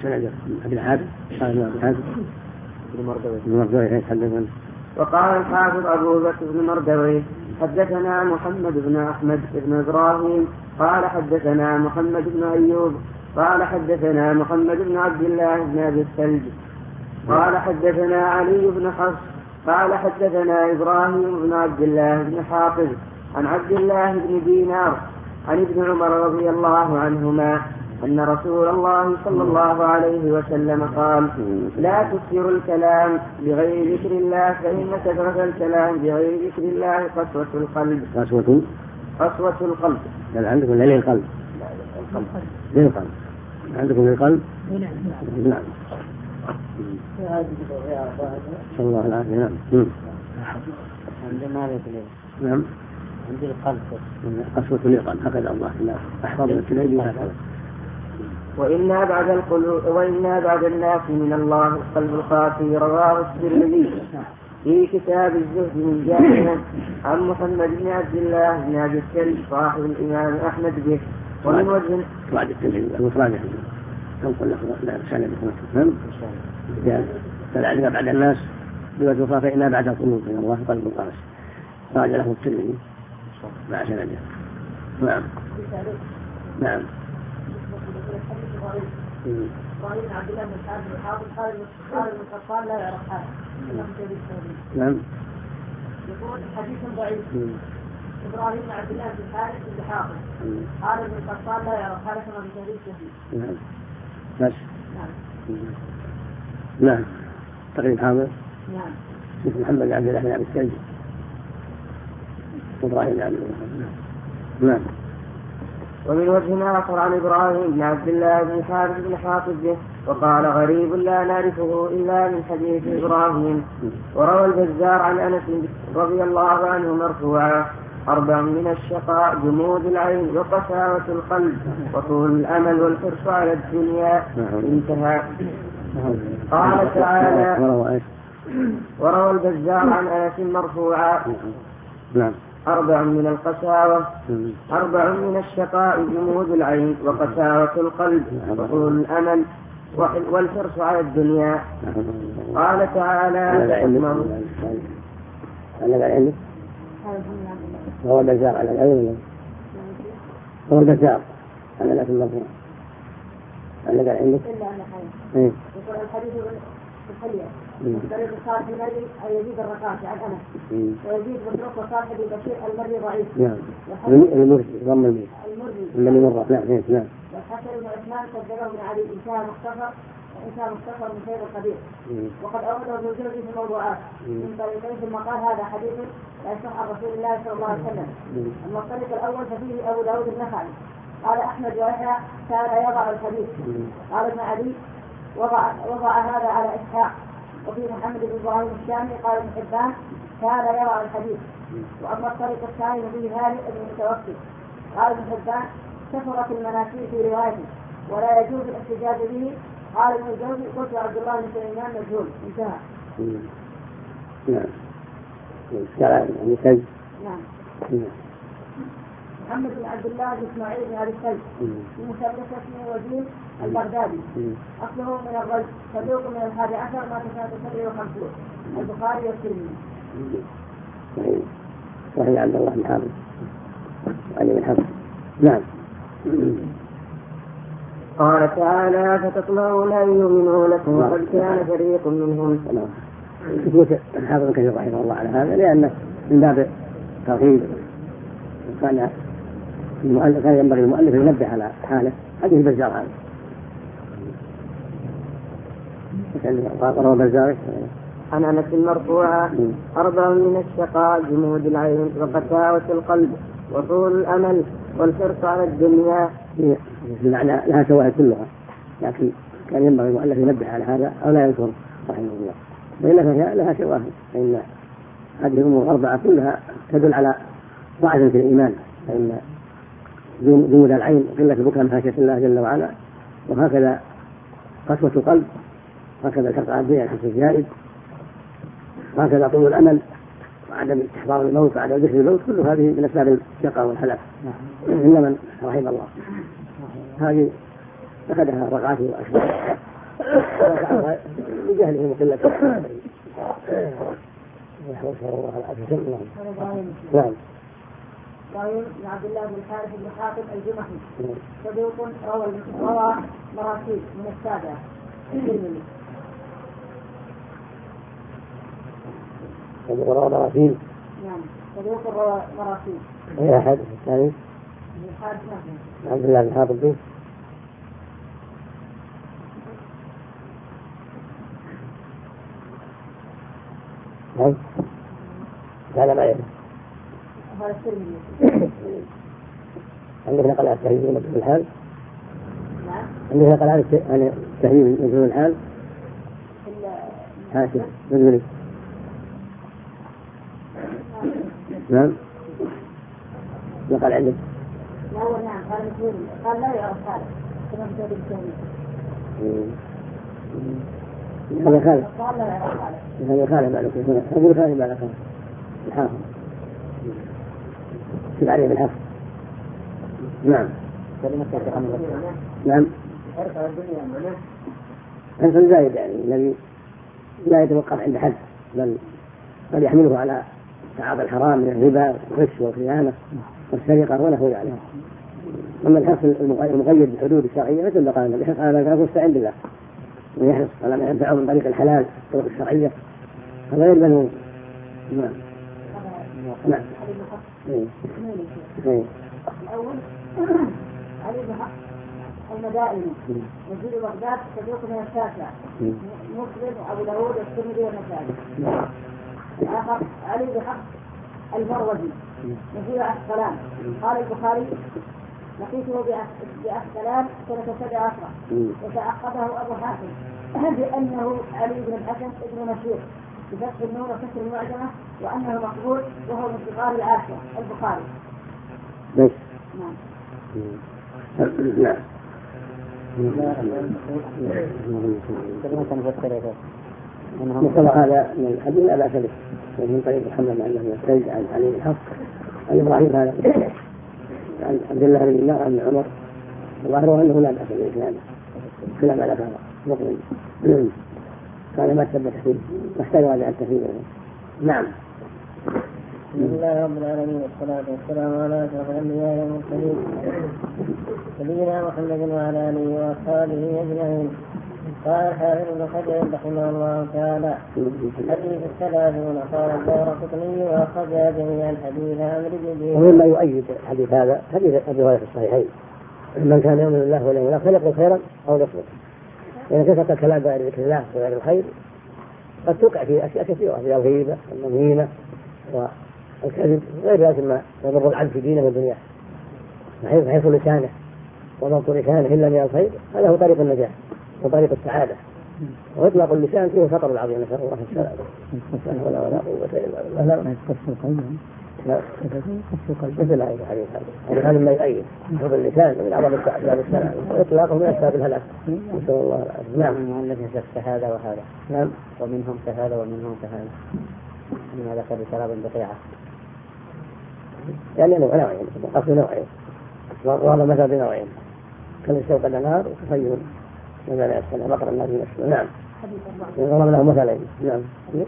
S1: وقال الحافظ أبو بكر بن مردوي: حدثنا محمد بن أحمد بن إبراهيم قال حدثنا محمد بن أيوب قال حدثنا محمد بن عبد الله بن أبي الثلج قال حدثنا علي بن حفص قال حدثنا إبراهيم بن عبد الله بن حافظ عن عبد الله بن دينار عن ابن عمر رضي الله عنهما أن رسول الله صلى الله عليه وسلم قال: لا تكثروا الكلام بغير ذكر الله، فإن كثرة الكلام بغير ذكر الله قسوة القلب. قسوة القلب.
S2: عندكم للقلب. للقلب. عندكم للقلب. نعم. صلى الله عليه وسلم.
S4: عندما
S2: نعم.
S4: عندي القلب.
S2: قسوة القلب هكذا الله أحفظ الكلام هكذا.
S1: وإنا بعد الناس من الله القلب القاسي. رواه الترمذي في كتاب الزهد من جامعه عن محمد بن عبد الله بن أبي الثلج صاحب الإمام أحمد به. ومن وجه
S2: بعد التلميذ المفرد نقول لا سنة بكم فلعلنا بعد الناس بوجه أخرى فإنا بعد القلوب من الله قلب القاسي. قال له الترمذي مع سنده. نعم. نعم.
S3: إبراهيم بن عبد الله بن الحارث بن حافظ قال ابن قطان لا يعرف هذا.
S2: نعم.
S3: يقول حديث ضعيف. إبراهيم بن عبد الله بن الحارث بن حافظ قال ابن قطان لا يعرف هذا كما في تهذيب التهذيب.
S2: نعم. بس. نعم. تقريب حافظ.
S3: نعم.
S2: اسم محمد بن عبد الله بن أبي الثلج. إبراهيم بن عبد الله. نعم.
S1: ومن وجه آخر عن إبراهيم بن عبد الله بن الحارث بن حافظ به، وقال: غريب لا نعرفه إلا من حديث إبراهيم. وروى البزار عن أنس رضي الله عنه مرفوعا: 4 من الشقاء جمود العين وقساوة القلب وطول الأمل والحرص على الدنيا. انتهى. قال تعالى: وروى البزار عن أنس مرفوعا: 4 من القساوة 4 من الشقاء جمود العين وقساوة القلب وطول الأمل والحرص على الدنيا. قال تعالى:
S2: هو البزار على العين. هو البزار على العين المرفوع. على العين.
S3: يقول الحديث الحلية. طريق صالح المري أو يزيد الرقاص عن أنس. ويزيد بطرق صاحب البشير المري ضعيف.
S2: نعم. المري ضم المري. المري مرة. نعم.
S3: والحسن بن عثمان كذبه من علي إنسان مختصر من خير القدير. وقد أورده ابن الجوزي في الموضوعات من طريقين ثم قال: هذا حديث لا يصح عن رسول الله صلى الله عليه وسلم. أما الطريق الأول ففيه أبو داود النخعي قال: أحمد ويحيى كان يضع الحديث. قال ابن علي وضع هذا على إسحاق. وفي محمد بن إبراهيم الشامي قال ابن حبان كان يضع الحديث. وأما الطريق الثاني ففيه هانئ بن متوكل قال ابن حبان كثرت المناكير في روايته ولا يجوز الاحتجاج به. قال ابن الجوزي: قلت عبد الله بن سليمان مجهول. انتهى. نعم. محمد بن عبد الله بن اسماعيل بن ابي الثلج في مثلث اسمه وزير البغدادي. اصله من الرجل صدوق من 11 مات سنة 57. البخاري والترمذي.
S2: صحيح. عبد الله بن حافظ علي بن حافظ. نعم.
S1: قال تعالى: فتطمعون أن يؤمنوا لكم وقد كان فريق منهم.
S2: ثبوت الحافظ كثير رحمه الله على هذا لأنه من باب الترغيب. كان ينبغي المؤلف ينبه على حاله. حديث البزار هذا روى البزار
S1: عن أنس مرفوعا: 4 من الشقاء جمود العين وقساوة القلب وطول الأمل والحرص على الدنيا.
S2: بمعنى لها شواهد كلها، لكن كان ينبغي المؤلف ينبه على هذا أو لا يذكر رحمه الله، وإلا فهي لها شواهد، فإن هذه الأمور الأربعة كلها تدل على ضعف في الإيمان، فإن جمود العين قلة البكاء من خشية الله جل وعلا، وهكذا قسوة قلب، وهكذا الحرص على الدنيا الحرص الزائد، وهكذا طول الأمل وعدم استحضار الموت وعدم ذكر الموت، كل هذه من أسباب الشقاء والهلاك إلا من رحم الله. هذه أخذها الرقعة وأشباهها بجهله وقلة نعم.
S3: قال عبد الله بن الحارث بن حاتم الجمحي صدوق روى مراسيل من السابع الترمذي.
S2: صدوق روى مراسيل.
S3: نعم صدوق روى مراسيل.
S2: أي أحد الثاني؟ عبد الله بن حاتم به. نعم هذا ما يعرف.
S3: هذا الترمذي.
S2: عندك نقل على التهذيب من مجهول الحال؟
S3: نعم.
S2: عندك نقل على التهذيب من مجهول الحال؟ حاشد مجهولي. نعم. نقل عندك.
S3: لا هو نعم قال مجهول، قال لا يعرف هذا كما في كتاب التهذيب.
S2: هذا خالد.
S3: قال لا يعرف هذا.
S2: هذا خالد بعد كذا. أقول خالد بعد كذا. الحافظ. كيف عليه بالحفظ؟ نعم. نعم. حرص زايد يعني الذي لا يتوقف عند حد، بل قد يحمله على تعاطي الحرام من الربا والغش والخيانة والسرقة ونحو ذلك. أما الحرص المقيد بالحدود الشرعية مثل ما قال النبي يحرص على ما يستعين بالله ويحرص على ما ينفعه من طريق الحلال الطرق الشرعية، هذا يلزمه. نعم. نعم.
S3: الأول علي بن حق المدائن نزيل بغداد صدوق من التاسع مسلم وأبو داود والترمذي والنسائي. الآخر علي بن حق المروزي نزيل عسقلان. قال البخاري لقيته بعسقلان سنة 17 وتعقبه أبو حاتم بأنه علي بن الحسن ابن مشهور بفتح النور وكسر المعجمة وأنه مقبول وهو من صغار العاشرة البخاري.
S2: بس.
S3: نعم.
S2: نعم. مصطلح هذا من الحديث لا بأس به من طريق محمد بن المسعود عن علي بن الحق عن إبراهيم هذا عن عبد الله بن دينار عن عمر، الظاهر أنه لا بأس به كلام على هذا مقبل كان ما ثبت فيه واحتاج على التفسير. نعم.
S1: بسم الله رب العالمين والصلاة والسلام على أشرف الأنبياء والمرسلين سيدنا محمد وعلى آله وأصحابه أجمعين. قال الحافظ ابن حجر رحمه الله تعالى حديث 30 قال الدارقطني وأخرج جميع الحديث عن رجله.
S2: ومما يؤيد الحديث هذا حديث أبي هريرة في الصحيحين من كان يؤمن بالله واليوم الآخر فليقل خيرا أو ليصمت. إذا كثرت الكلام بغير ذكر الله وغير الخير قد توقع في أشياء كثيرة في الغيبة والنميمة والكذب غير ذلك ما يضر العبد في دينه ودنياه. حيث لسانه وضبط لسانه إلا من الخير هذا هو طريق النجاح وطريق السعادة. وإطلاق اللسان فيه خطر العظيم نسأل الله السلامة. ولا قوة إلا بالله. لا مثل هذا الحديث هذا ما يؤيد حفظ اللسان من أعظم أسباب السلامة وإطلاقه من أسباب الهلاك. نسأل الله العافية. نعم.
S1: الذي هذا وهذا.
S2: نعم.
S1: ومنهم كهذا ومنهم كهذا. من هذا كان شراب بقيعة.
S2: يعني نوعين أصل نوعين وهذا مثل بنوعين كالشوق النار وتخيل ماذا لا يسكن مطر الناس من السماء. نعم. ضرب له مثلين. نعم.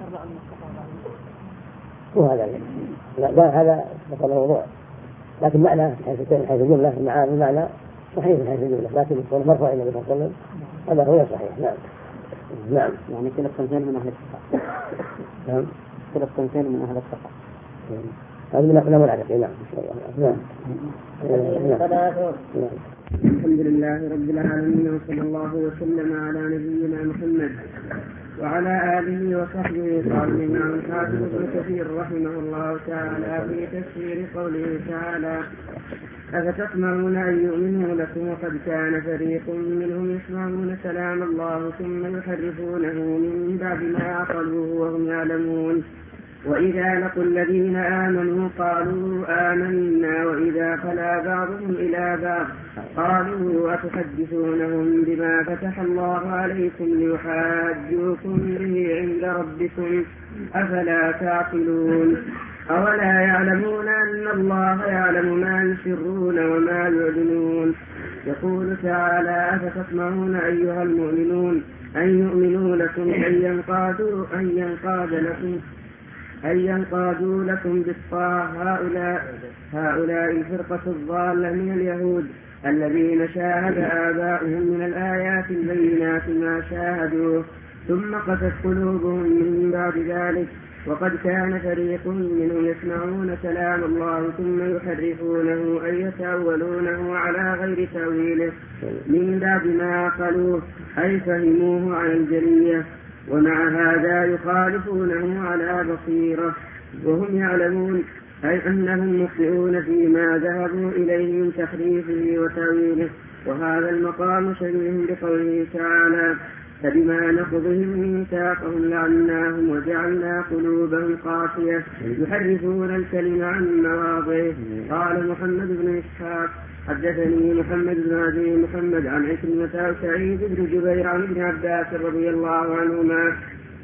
S2: وهذا هذا مثل موضوع لكن معنى حيث الجملة المعنى صحيح من حيث الجملة لكن يكون مرفوع إلى النبي صلى الله عليه وسلم هذا هو صحيح. نعم. نعم.
S1: يعني كلا الصنفين من أهل الثقة.
S2: نعم.
S1: كلا الصنفين من أهل الثقة.
S2: هذا من أمر العدد. نعم. إن شاء الله.
S1: نعم.
S5: الحمد لله رب العالمين وصلى الله وسلم على نبينا محمد وعلى آله وصحبه. قال الإمام الحافظ ابن كثير رحمه الله تعالى في تفسير قوله تعالى أفتطمعون أن يؤمنوا لكم وقد كان فريق منهم يسمعون كلام الله ثم يحرفونه من بعد ما عقلوه وهم يعلمون. وإذا لقوا الذين آمنوا قالوا آمنا وإذا خلا بعضهم إلى بعض قالوا أتحدثونهم بما فتح الله عليكم ليحاجوكم به عند ربكم أفلا تعقلون. أولا يعلمون أن الله يعلم ما يسرون وما يعلنون. يقول تعالى أفتطمعون أيها المؤمنون أن يؤمنوا لكم أن ينقادوا لكم بالطاعة هؤلاء الفرقة الضالة من اليهود الذين شاهد آباؤهم من الآيات البينات ما شاهدوه ثم قست قلوبهم من بعد ذلك. وقد كان فريق منهم يسمعون كلام الله ثم يحرفونه أي يتأولونه على غير تأويله من بعد ما عقلوه أي فهموه عن الجلية، ومع هذا يخالفونه على بصيرة وهم يعلمون أي أنهم مخطئون فيما ذهبوا إليه من تحريفه وتأويله. وهذا المقام شبيه بقوله تعالى فبما نقضهم ميثاقهم لعناهم وجعلنا قلوبهم قاسية يحرفون الكلم عن مواضعه. قال محمد بن إسحاق حدثني محمد بن أبي محمد عن عكرمة سعيد بن جبير عن ابن عباس رضي الله عنهما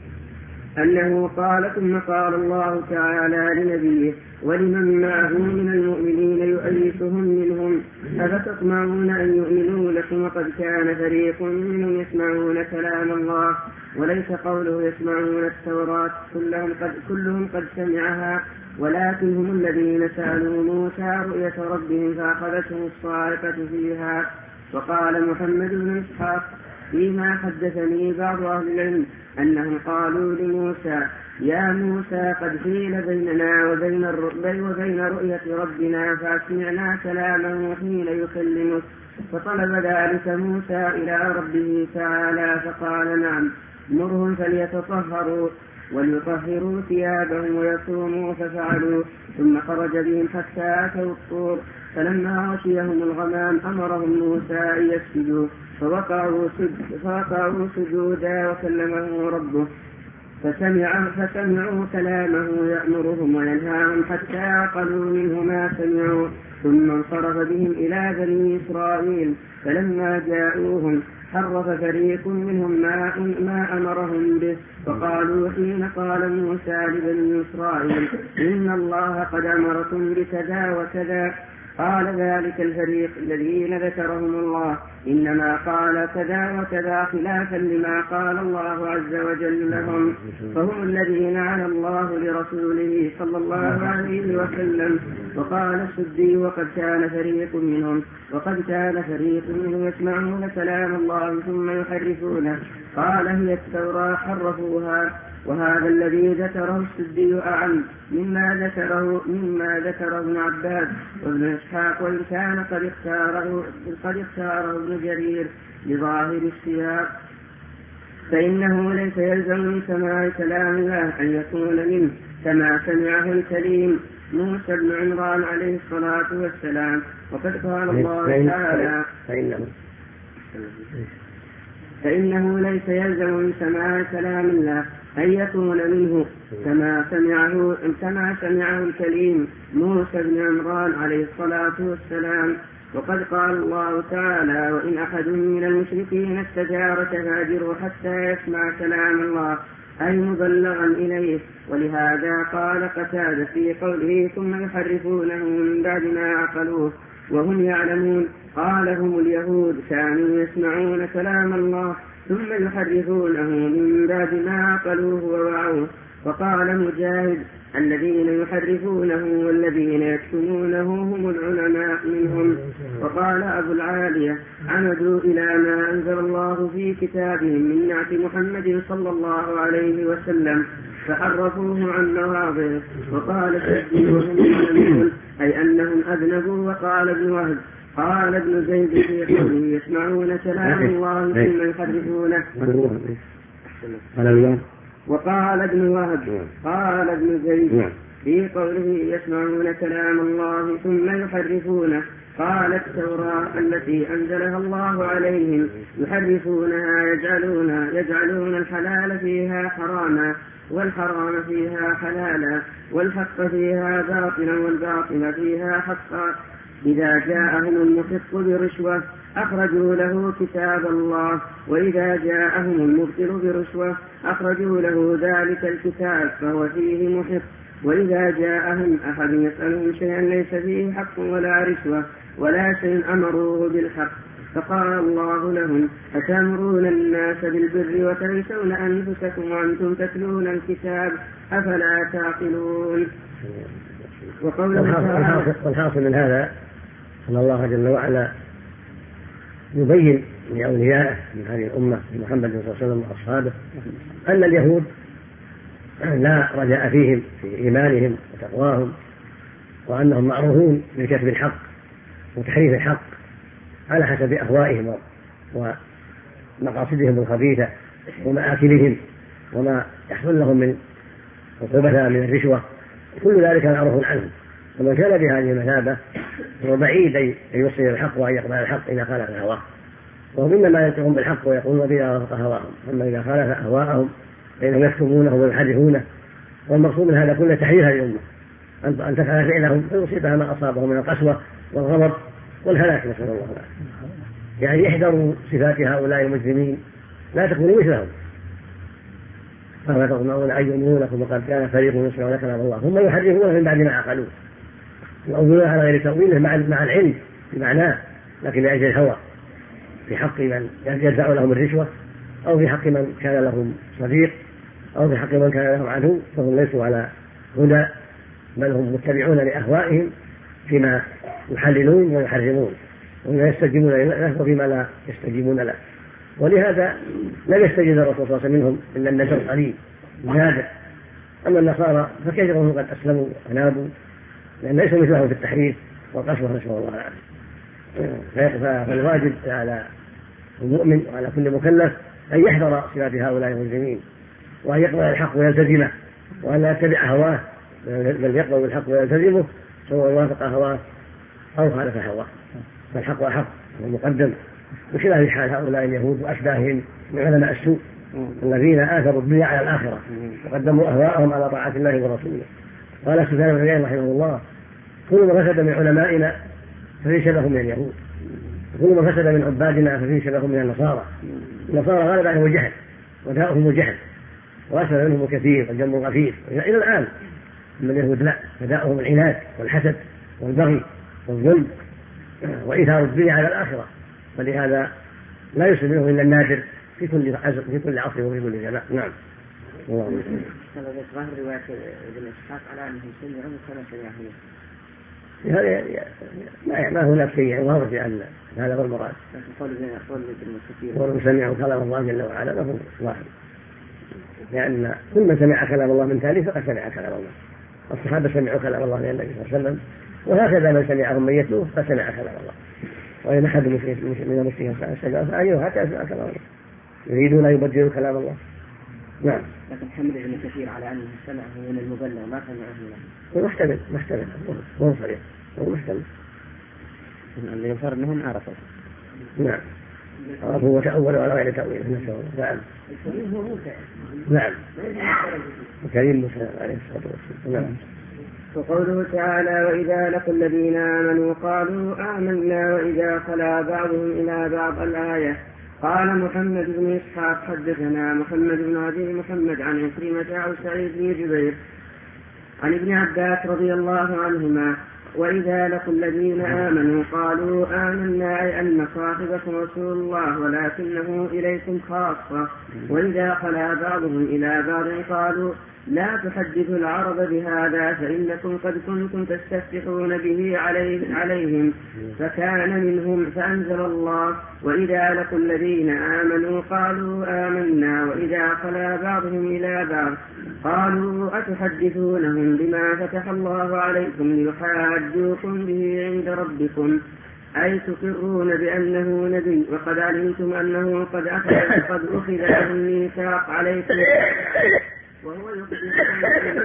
S5: أنه قال ثم قال الله تعالى لنبيه ولمن معه من المؤمنين يؤيسهم منهم أفتطمعون أن يؤمنوا لكم وقد كان فريق منهم يسمعون كلام الله وليس قوله يسمعون التوراة كلهم قد سمعها ولكن هم الذين سألوا موسى رؤية ربهم فأخذتهم الصاعقة فيها. وقال محمد بن إسحاق فيما حدثني بعض أهل العلم أنهم قالوا لموسى يا موسى قد حيل بيننا وبين رؤية ربنا فأسمعنا كلامه حين يكلمك. فطلب ذلك موسى إلى ربه تعالى فقال نعم مرهم فليتطهروا وليطهروا ثيابهم ويصوموا ففعلوا. ثم خرج بهم حتى أتوا الطور فلما غشيهم الغمام أمرهم موسى أن يسجدوا فوقعوا سجودا وكلمه ربه فسمعوا كلامه يأمرهم وينهاهم حتى عقلوا منه ما سمعوا. ثم انصرف بهم إلى بني إسرائيل فلما جاءوهم حرف فريق منهم ما أمرهم به وقالوا حين قال موسى لبني إسرائيل إن الله قد أمركم بكذا وكذا قال ذلك الفريق الذين ذكرهم الله إنما قال كذا وكذا خلافا لما قال الله عز وجل لهم فهم الذين على الله لرسوله صلى الله عليه وسلم. وقال السدي وقد كان فريق منهم يسمعون كلام الله ثم يحرفونه قال هي التوراة حرفوها. وهذا الذي ذكره السدي أعم مما ذكره ابن عباس وابن إسحاق وإن كان قد اختاره ابن جرير لظاهر السياق. فإنه ليس يلزم من سماع كلام الله أن يكون منه كما سمعه الكليم موسى بن عمران عليه الصلاة والسلام. وقد قال الله تعالى فإنه ليس يلزم من سماع كلام الله أن يكون منه كما سمعه الكليم موسى بن عمران عليه الصلاة والسلام. وقد قال الله تعالى وإن أحد من المشركين استجارك فأجره حتى يسمع كلام الله أي مبلغا إليه. ولهذا قال قتادة في قوله ثم يحرفونه من بعد ما عقلوه وهم يعلمون قال هم اليهود كانوا يسمعون كلام الله ثم يحرفونه من بعد ما عقلوه ووعوه. وقال مجاهد الذين يحرفونه والذين يكتمونه هم العلماء منهم. وقال أبو العالية عمدوا إلى ما أنزل الله في كتابهم من نعت محمد صلى الله عليه وسلم فحرفوه عن مواضعه. وقال السدي وهم يعلمون أي أنهم أذنبوا. وقال ابن وهب قال ابن زيد في قوله يسمعون كلام الله ثم يحرفونه. وقال ابن وهب قال ابن زيد في قوله يسمعون كلام الله ثم يحرفونه قال التوراة التي أنزلها الله عليهم يحرفونها يجعلون الحلال فيها حراما والحرام فيها حلالا والحق فيها باطلا والباطل فيها حقا. إذا جاءهم المحق برشوة أخرجوا له كتاب الله، وإذا جاءهم المبطل برشوة أخرجوا له ذلك الكتاب فهو فيه محق. وإذا جاءهم أحد يسألهم شيئا ليس فيه حق ولا رشوة ولا شيء أمروه بالحق فقال الله لهم أتأمرون الناس بالبر وتنسون أنفسكم وأنتم تتلون الكتاب أفلا تعقلون.
S2: والحاصل من هذا أن الله جل وعلا يبين لأوليائه من هذه الأمة محمد صلى الله عليه وسلم وأصحابه أن اليهود لا رجاء فيهم في إيمانهم وتقواهم، وأنهم معروفون بكتب الحق وتحريف الحق على حسب أهوائهم ومقاصدهم الخبيثة ومآكلهم وما يحصل لهم من عقوبتها من الرشوة، كل ذلك معروف عنهم. ومن كان بهذه المثابة هو بعيد أن يوصل الحق وأن يقبل الحق إذا خالف هواه، وهم إنما ينطقون بالحق ويقولون بما وافق هواهم، أما إذا خالف أهواءهم فإنهم يكتمونه ويحرفونه. والمقصود من هذا كله تحذير هذه الأمة أن تفعل فعلهم فيصيبها ما أصابه من القسوة والغضب والهلاك، نسأل الله العافية. يعني يحذروا صفات هؤلاء المجرمين لا تكونوا مثلهم. فما تظنون أن يؤمنونكم وقد كان فريق يسمعون كلام الله ثم يحرفونه من بعد ما عقلوه يؤولون على غير تأويله مع العلم بمعناه، لكن لأجل الهوى في حق من يدفع لهم الرشوة أو في حق من كان لهم صديق أو في حق من كان لهم عدو، فهم ليسوا على هدى بل هم متبعون لأهوائهم فيما يحللون ويحرمون وما يستجيبون له وفيما لا يستجيبون له. ولهذا لم يستجيب الرسول صلى الله عليه وسلم منهم إلا النذر قليل نادر. أما النصارى فكثيرهم قد أسلموا ونابوا لأن ليس مثلهم في التحريف والقسوة، نسأل الله العافية. فالواجب على المؤمن وعلى كل مكلف أن يحذر صفات هؤلاء المجرمين وأن يقبل الحق ويلتزمه وأن لا يتبع هواه بل يقبل الحق ويلتزمه سواء وافق هواه أو خالف هواه، فالحق أحق ومقدم، بخلاف حال هؤلاء اليهود وأشباههم من علماء السوء الذين آثروا الدنيا على الآخرة وقدموا أهواءهم على طاعة الله ورسوله. قال سفيان بن عيينة رحمه الله كل ما فسد من علمائنا ففيه شبه من اليهود، وكل ما فسد من عبادنا ففيه شبه من النصارى. النصارى غالب عليهم الجهل وداؤهم الجهل وأسفل منهم كثير والجنب غفير إلى الآن. من اليهود لا، فداؤهم العناد والحسد والبغي والظلم وإيثار الدنيا على الآخرة، فلهذا لا يسلم منهم إلا النادر في كل عصر وفي كل زمان. نعم.
S5: ظاهر رواية ابن إسحاق على أنه سمعوا كما سمعوا
S2: هذا ما هناك شيء واضح لأن هذا هو المراد. قول سمعوا كلام الله جل وعلا له ظاهر، لأن كل من سمع كلام الله من تالي فقد سمع كلام الله. الصحابة سمعوا كلام الله من النبي صلى الله عليه وسلم، وهكذا من سمعهم من يتلوه فسمع كلام الله. وإن أحد من المشركين سمع فأيه حتى يسمع كلام الله، يريدون أن يبدلوا كلام الله. نعم.
S5: لكن حمد ابن كثير على أنه سمعه من المبلغ ما سمعه
S2: له. محتمل هو صريح هو محتمل.
S5: اللي يصار منهم عرفوا.
S2: نعم. عرفوا وتأولوا على غير تأويل. نعم. نعم. الكريم موسى عليه الصلاة والسلام. نعم.
S5: وقوله تعالى وإذا لقوا الذين آمنوا قالوا آمنا وإذا خلا بعضهم إلى بعض الآية. قال محمد بن إسحاق حدثنا محمد بن أبي محمد عن عكرمة عن سعيد بن جبير عن ابن عباس رضي الله عنهما وإذا لقوا الذين آمنوا قالوا آمنا أي أن صاحبكم رسول الله ولكنه إليكم خاصة. وإذا خلا بعضهم إلى بعض قالوا لا تحدثوا العرب بهذا فإنكم قد كنتم تستفتحون به عليهم فكان منهم فأنزل الله وإذا لقوا الذين آمنوا قالوا آمنا وإذا خلا بعضهم إلى بعض قالوا أتحدثونهم بما فتح الله عليكم ليحاجوكم به عند ربكم أي تقرون بأنه نبي وقد علمتم أنه قد أخذ له الميثاق عليكم وهو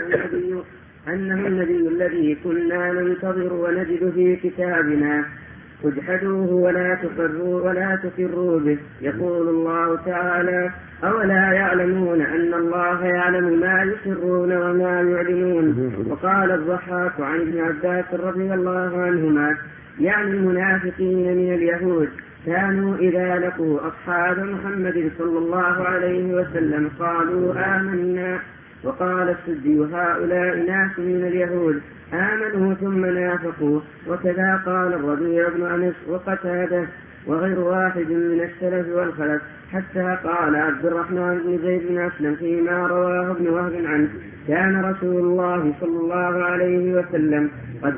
S5: يخبر أنه النبي الذي كنا ننتظر ونجد في كتابنا اجحدوه ولا تقروا به. يقول الله تعالى: أولا يعلمون أن الله يعلم ما يسرون وما يعلنون. وقال الضحاك عن ابن عباس رضي الله عنهما يعني المنافقين من اليهود كانوا إذا لقوا أصحاب محمد صلى الله عليه وسلم قالوا آمنا. وقال السدي: هؤلاء ناس من اليهود آمنوا ثم نافقوا. وكذا قال الربيع بن أنس وقتاده وغير واحد من السلف والخلف، حتى قال عبد الرحمن بن زيد بن أسلم فيما رواه ابن وهب عنه: كان رسول الله صلى الله عليه وسلم قد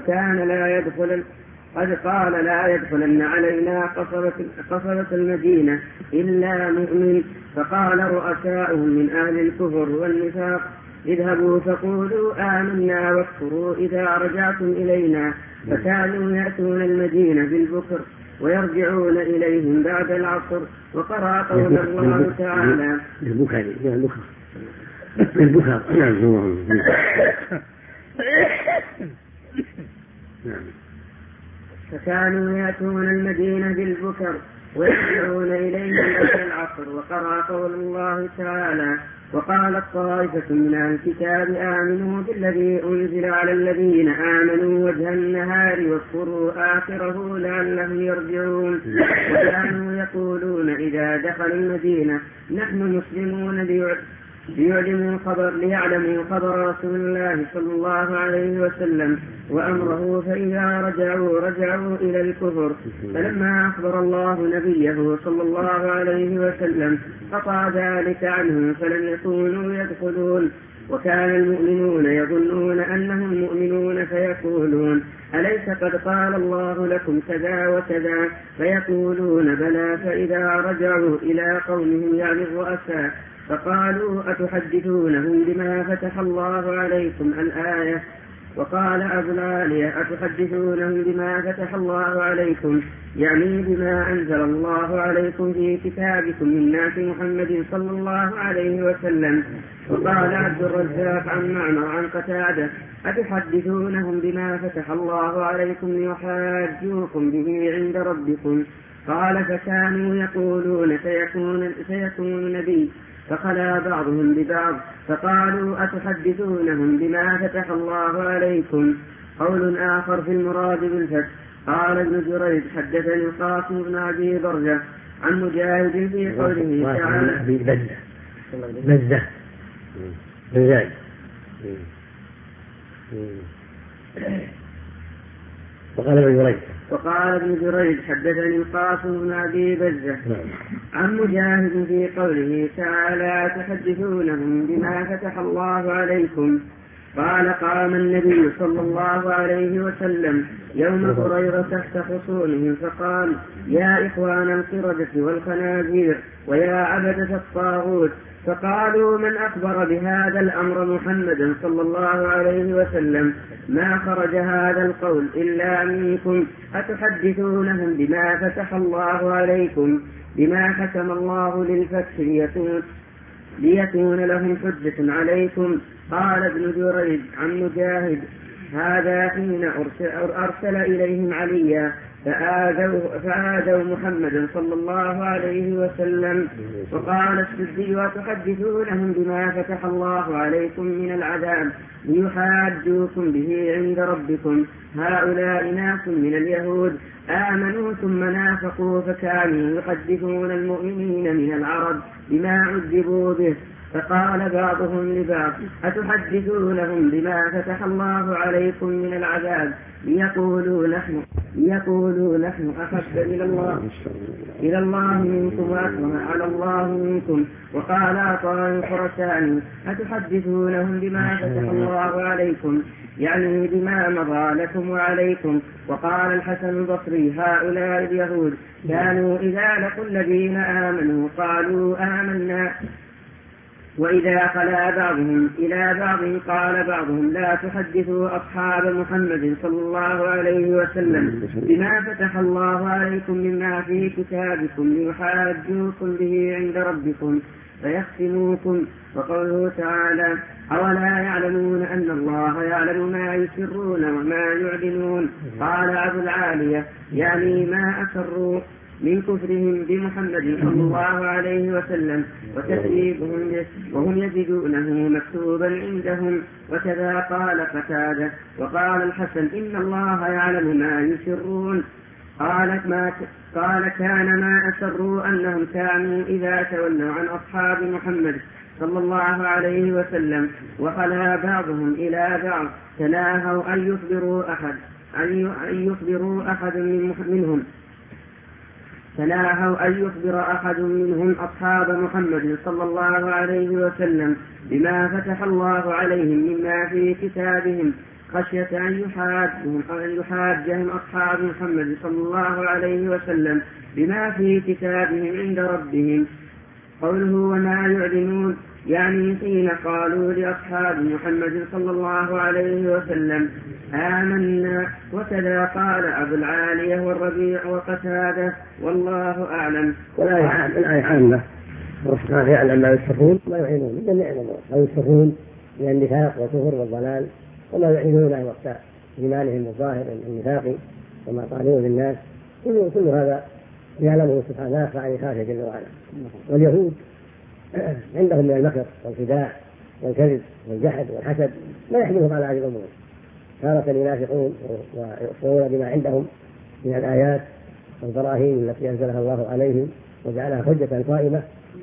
S5: قال لا يدخلن علينا قصبة المدينة إلا مؤمن. فقال رؤساؤهم من أهل الكفر والنفاق: اذهبوا فقولوا آمنا واكفروا إذا رجعتم إلينا. فكانوا يأتون المدينة بالبكر ويرجعون إليهم بعد العصر. وقرأ قول الله تعالى: فكانوا يأتون المدينة بالبكر ويرجعون إليهم بعد العصر. وقرأ قول الله تعالى: وقالت طائفة من أهل الكتاب آمنوا بالذي أنزل على الذين آمنوا وجه النهار واكفروا آخره لعلهم يرجعون. وكانوا يقولون إذا دخل المدينة نحن مسلمون ليعلموا خبر رسول الله صلى الله عليه وسلم وأمره، فإذا رجعوا إلى الكفر. فلما أخبر الله نبيه صلى الله عليه وسلم قطع ذلك عنهم فلم يكونوا يدخلون. وكان المؤمنون يظنون أنهم مؤمنون فيقولون: أليس قد قال الله لكم كذا وكذا؟ فيقولون: بلى. فإذا رجعوا إلى قومهم يعني الرؤساء فقالوا: أتحدثونهم بما فتح الله عليكم؟ الآية. وقال أبو العالية: أتحدثونهم بما فتح الله عليكم يعني بما أنزل الله عليكم في كتابكم من ناس محمد صلى الله عليه وسلم. وقال عبد الرزاق عن معمر عن قتادة: أتحدثونهم بما فتح الله عليكم ليحاجوكم به عند ربكم؟ قال: فكانوا يقولون سيكون نبي. فخلا بعضهم ببعض فقالوا: أتحدثونهم بما فتح الله عليكم؟ قول آخر في المراد بالفتح. قال ابن جريج: حدثني القاسم بن أبي برزة عن مجاهد في قوله تعالى:
S2: بزة
S5: وقال ابن جريج: حدثني القاسم بن أبي بزة عن مجاهد في قوله تعالى: تحدثونهم بما فتح الله عليكم. قال: قام النبي صلى الله عليه وسلم يوم هريرة تحت خصومه فقال: يا إخوان القردة والخنازير ويا عبدة الطاغوت. فقالوا: من أخبر بهذا الأمر محمدا صلى الله عليه وسلم؟ ما خرج هذا القول إلا منكم. أتحدثونهم بما فتح الله عليكم؟ بما ختم الله للفتح ليكون لهم حجة عليكم. قال ابن جريج عن مجاهد: هذا حين أرسل إليهم عليا فآذوا محمدا صلى الله عليه وسلم. وقال السدي: وتحدثونهم بما فتح الله عليكم من العذاب ليحاجوكم به عند ربكم. هؤلاء ناس من اليهود آمنوا ثم نافقوا فكانوا يحدثون المؤمنين من العرب بما عذبوا به. فقال بعضهم لبعض: أتحدثونهم بما فتح الله عليكم من العذاب ليقولوا نحن أحب إلى الله منكم وأكرم على الله منكم. وقال عطاء الخرساني: أتحدثونهم بما فتح الله عليكم يعني بما مضى لكم وعليكم. وقال الحسن البصري: هؤلاء اليهود كانوا إذا لقوا الذين آمنوا قالوا آمنا وإذا خلا بعضهم إلى بعض قال بعضهم لا تحدثوا أصحاب محمد صلى الله عليه وسلم بما فتح الله عليكم مما في كتابكم ليحاجوكم به عند ربكم فيختموكم. وقوله تعالى أولا يعلمون أن الله يعلم ما يسرون وما يعلنون. قال أبو العالية يعني ما أسروا من كفرهم بمحمد صلى الله عليه وسلم وتكذيبهم به وهم يجدونه مكتوبا عندهم. وكذا قال قتادة. وقال الحسن إن الله يعلم ما يسرون. قال كان ما أسروا أنهم كانوا إذا تولوا عن أصحاب محمد صلى الله عليه وسلم وخلا بعضهم إلى بعض تناهوا أن يخبر أحد منهم أصحاب محمد صلى الله عليه وسلم بما فتح الله عليهم مما في كتابهم خشية أن يحاجهم أصحاب محمد صلى الله عليه وسلم بما في كتابهم عند ربهم. قوله وما يعلنون يعني حين قالوا لأصحاب محمد صلى الله عليه وسلم آمنا. وكذا قال أبو العالية والربيع وقتادة والله أعلم.
S2: الآية عامة والله يعلم ما يسرون وما يعلنون إذا يعلمون ما يسرون من النفاق والكفر والضلال وما يعلنون وقت إيمانهم الظاهر النفاقي وما قالوا للناس كل هذا يعلمه سبحانه فعن خافه جل وعلا. واليهود عندهم من المكر والخداع والكذب والجحد والحسد لا يحملهم على هذه الأمور. تارة ينافقون ويؤثرون بما عندهم من الآيات والبراهين التي أنزلها الله عليهم وجعلها حجة قائمة،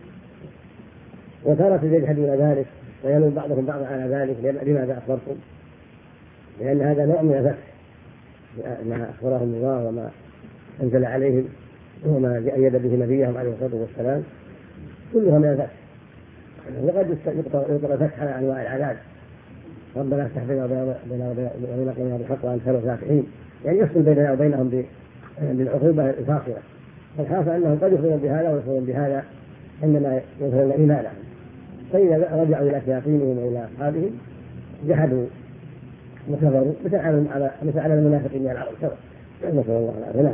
S2: وتارة يجحدون ذلك ويلوم بعضهم بعضا على ذلك. لماذا أخبرتم؟ لأن هذا نوع من الفتح ما أخبرهم الله وما أنزل عليهم وما أيد به نبيهم عليه الصلاة والسلام كلها من الفتح. وقد يطلق الفتح على أنواع العذاب. ربنا افتح بيننا وبين بالحق وأنت خير الفاتحين، يعني يفصل بيننا وبينهم بالعقوبة الفاصلة. فالحاصل أنهم قد يخبرون بهذا ويخبرون بهذا عندما يظهرون إيمانهم، فإذا رجعوا إلى شياطينهم وإلى أصحابهم جحدوا وكفروا مثل على المنافقين من العرب سواء. نسأل الله العافية.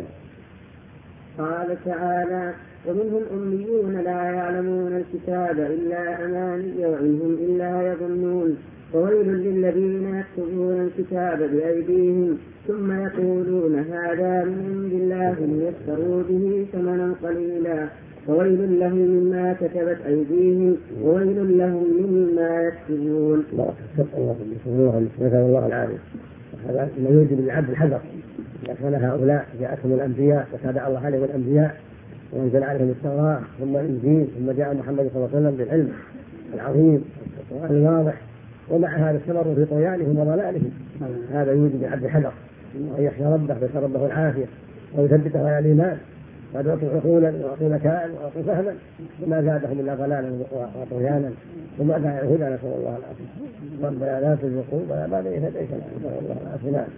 S5: قال تعالى ومنهم أميون لا يعلمون الكتاب إلا أماني وإنهم إلا يظنون. وويل للذين يكتبون الكتاب بأيديهم ثم يقولون هذا من عند الله ليشتروا به ثمنا قليلا وويل لهم مما كتبت أيديهم وويل لهم مما يكسبون.
S2: نسأل الله العافية. هذا ما يوجب للعبد الحذر. لكن هؤلاء جاءتهم الأنبياء وتابع الله عليهم الأنبياء وأنزل عليهم التوراة ثم الإنجيل ثم جاء محمد صلى الله عليه وسلم بالعلم العظيم والقرآن الواضح، ومع هذا استمروا في طغيانهم وضلالهم. هذا يوجب للعبد الحذر وأن يخشى ربه فيسأل ربه العافية ويثبته على الإيمان. قد أعطوا عقولا وأعطوا ذكاء وأعطوا فهما وما زادهم إلا ضلالا وطغيانا وما دعا هدى. نسأل الله العافية. ربنا لا تزغ قلوبنا بعد إذ هديتنا. نسأل الله العافية.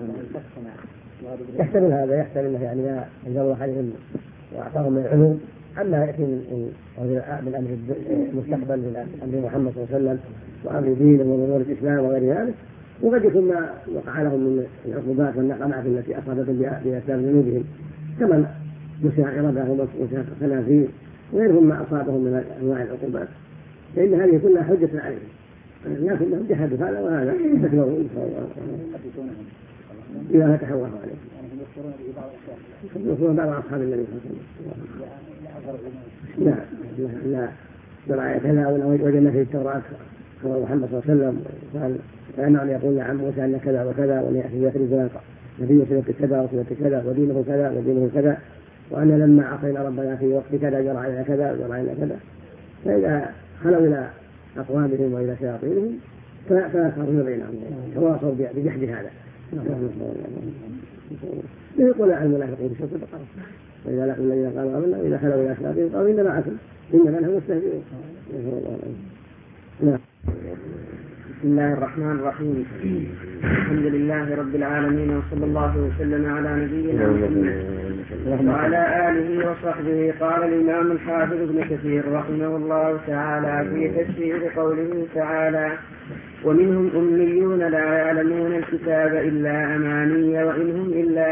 S2: يحتمل هذا، يحتمل يعني أنزل الله عليهم وأعطاهم من العلوم عما يأتي من أمر المستقبل من أمر محمد صلى الله عليه وسلم وأمر دين وأمور الإسلام وغير ذلك. وقد يكون ما وقع لهم من العقوبات والنقمات التي أصابتهم بأسباب ذنوبهم كما مساعرتهم وخلافين وغيرهم ما أصابهم من أنواع العقوبات، فإن هذه كلها حجة عليهم، لكنهم جحدوا هذا وهذا استكبروا إذا فتح الله عليهم. يذكرون بعض أصحاب النبي صلى الله عليه وسلم. لا برعاية كذا وجدنا في التوراة خبر محمد صلى الله عليه وسلم قال فإنهم يقول عن موسى أن كذا وكذا وأن يأتي آخر الزمان نبي سنة كذا وسنة كذا ودينه كذا ودينه كذا، وأن لما عصينا ربنا في وقت كذا جرى علينا كذا وجرى علينا كذا. فإذا خلوا إلى أقوامهم وإلى شياطينهم فيصارون بينهم تواصوا بجحد هذا. يقول عن المنافقين في سورة البقرة وإذا لقوا الذين قالوا آمنا وإذا خلوا إلى شياطينهم قالوا إنما معكم إنما نحن مستهزئون. بسم
S5: بسم الله الرحمن الرحيم. الحمد لله رب العالمين، وصلى الله وسلم على نبينا محمد وعلى آله وصحبه. قال الإمام الحافظ ابن كثير رحمه الله تعالى في تفسير قوله تعالى: ومنهم أميون لا يعلمون الكتاب إلا أماني وإنهم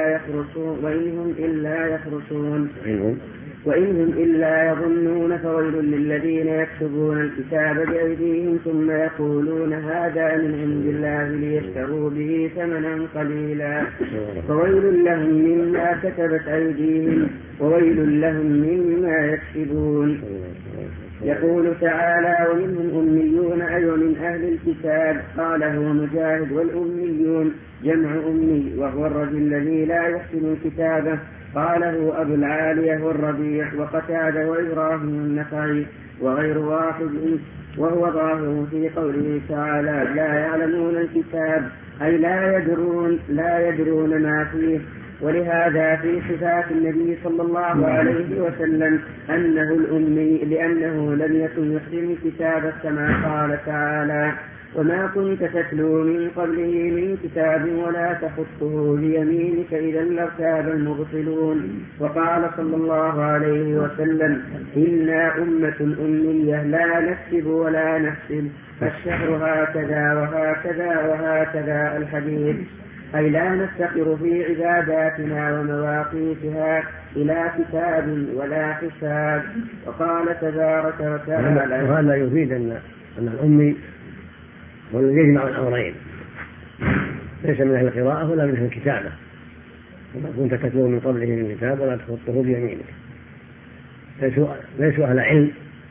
S5: إلا يظنون فويل للذين يكتبون الكتاب بأيديهم ثم يقولون هذا من عند الله ليشتروا به ثمنا قليلا فويل لهم مما كتبت أيديهم وويل لهم مما يكسبون. يقول تعالى: ومنهم أميون أي من أهل الكتاب. قاله مجاهد: والأميون جمع أمي وهو الرجل الذي لا يحسن الكتابة. قاله أبو العالية والربيع وقتادة وإبراهيم النخعي وغير واحد، وهو ظاهر في قوله تعالى: لا يعلمون الكتاب أي لا يدرون ما فيه. ولهذا في صفات النبي صلى الله عليه وسلم أنه الأمي، لأنه لم يكن يحسن الكتاب كما قال تعالى: وما كنت تتلو من قبله من كتاب ولا تخطه بيمينك إذا لارتاب المبطلون. وقال صلى الله عليه وسلم: إنا أمة أمية لا نكتب ولا نحسب، فالشهر هكذا وهكذا وهكذا الحديث، أي لا نفتقر في عباداتنا ومواقيتها إلى كتاب ولا حساب. وقال تبارك وتعالى:
S2: وهذا يفيد أن الأمي هو الذي يجمع الأمرين، ليس من أهل القراءة ولا من أهل الكتابة. وما كنت تتلو من قبله من كتاب ولا تخطه بيمينك، ليسوا أهل علم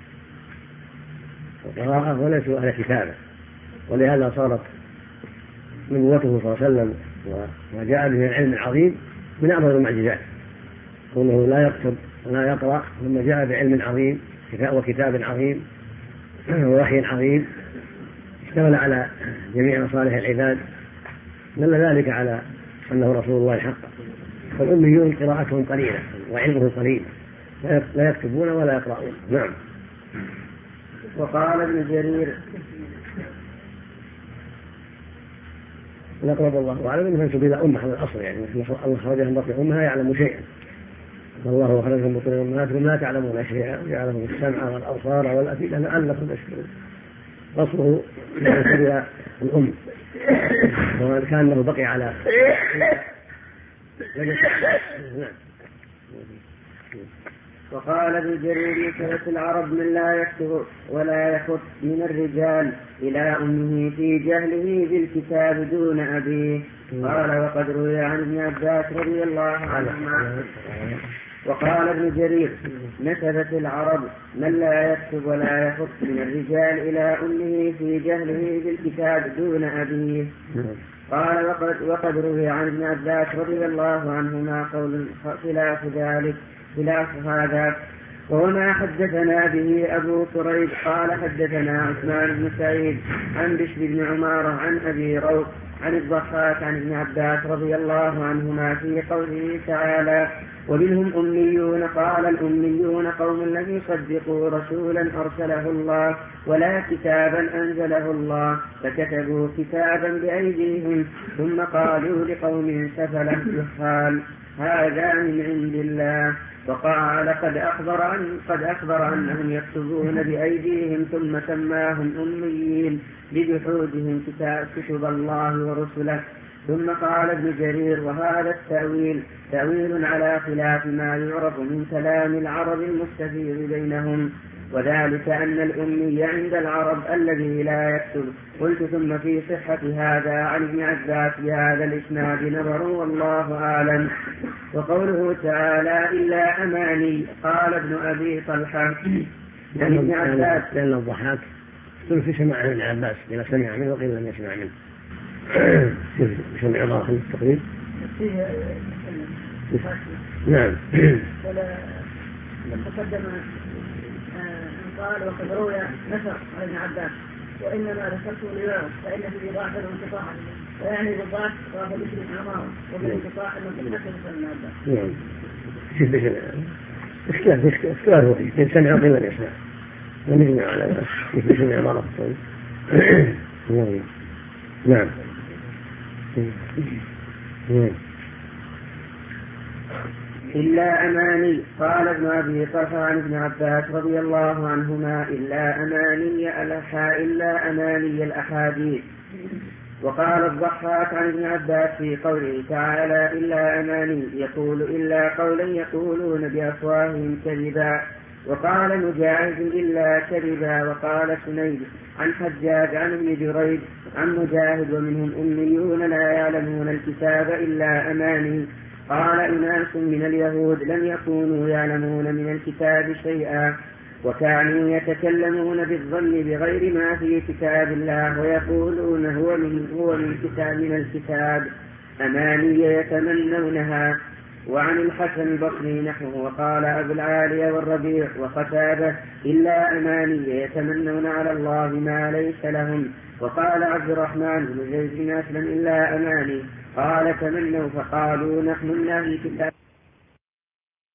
S2: وقراءة وليسوا أهل كتابة. ولهذا صارت نبوته صلى الله عليه وسلم وجاء به العلم العظيم من أعظم المعجزات، كونه لا يكتب ولا يقرأ، ثم جاء بعلم عظيم وكتاب عظيم ووحي عظيم اشتمل على جميع مصالح العباد، دل ذلك على أنه رسول الله حقا. فالأميون قراءتهم قليلة وعلمهم قليل، لا يكتبون ولا يقرؤون. نعم.
S5: وقال ابن جرير:
S2: نقرب الله أعلم أنه ينسب إلى أمة على الأصل، يعني الله خرجهم من بطن أمها يعلم شيئا، والله خرجهم من بطن أمهاتكم لا تعلمون شيئا، جعلهم السمع والأبصار والأفئدة لعلكم تشكرون. أصله ينسب إلى الأم، وكأنه بقي على
S5: وقال ابن جرير: كانت العرب من لا يكتب ولا يخط من الرجال إلى أمه في جهله بالكتاب دون أبيه. قال: وقد روي عن ابن عباس رضي الله عنهما. وقال ابن جرير: نسبت العرب من لا يكتب ولا يخط من الرجال إلى أمه في جهله بالكتاب دون أبيه. قال: وقد روي عن ابن عباس رضي الله عنهما قول خلاف هذا، وما حدثنا به أبو كريب قال: حدثنا عثمان بن سعيد عن بشر بن عمارة عن أبي روح عن الضحاك عن ابن عباس رضي الله عنهما في قوله تعالى: ومنهم أميون. قال: الأميون قوم لم يصدقوا رسولا أرسله الله ولا كتابا أنزله الله، فكتبوا كتابا بأيديهم ثم قالوا لقوم سفلة يحال هذا من عند الله. وقال: قد أخبر أنهم يكتبون بأيديهم ثم سماهم أميين لجحودهم كتب الله ورسله. ثم قال ابن جرير: وهذا التأويل تأويل على خلاف ما يعرف من كلام العرب المستفيض بينهم، وذلك أن الأمي عند العرب الذي لا يكتب. قلت: ثم في صحة هذا عن ابن عباس بهذا الإسناد نظر والله أعلم. وقوله تعالى: إلا أماني. قال ابن أبي طلحة:
S2: يعني ابن عباس لأن الضحاك في سماع عن ابن عباس، قيل سمع منه وقيل لم يسمع منه. سمع الله التقريب. نعم.
S3: تقدم قال: وقد روي نشر عن ابن عباس، وإنما ذكرته لباس فإن في ظاهر انقطاع، ويعني بالضعف ضعف بشر بن عمارة، وبالانقطاع أنه تحسن ابن عباس.
S2: نعم. اختلاف وحي، سمع وقيل لم يسمع، لم يجمع على بشر بن عمارة. نعم.
S1: إلا أماني. قال ابن أبي طلحة عن ابن عباس رضي الله عنهما إلا أماني الأحاديث. وقال الضحاك عن ابن عباس في قوله تعالى إلا أماني يقول إلا قولا يقولون بأفواههم كذبا. وقال مجاهد إلا كذبا. وقال سنيد عن حجاج عن ابن جريج عن مجاهد ومنهم أميون لا يعلمون الكتاب إلا أماني. قال أناس من اليهود لم يكونوا يعلمون من الكتاب شيئا وكانوا يتكلمون بالظن بغير ما في كتاب الله ويقولون هو من الكتاب أماني يتمنونها. وعن الحسن البصري نحوه. وقال أبو العالية والربيع وقتادة إلا أماني يتمنون على الله ما ليس لهم. وقال عبد الرحمن بن زيد بن أسلم إلا أماني. قال تمنوا فقالوا نحن من أهل الكتاب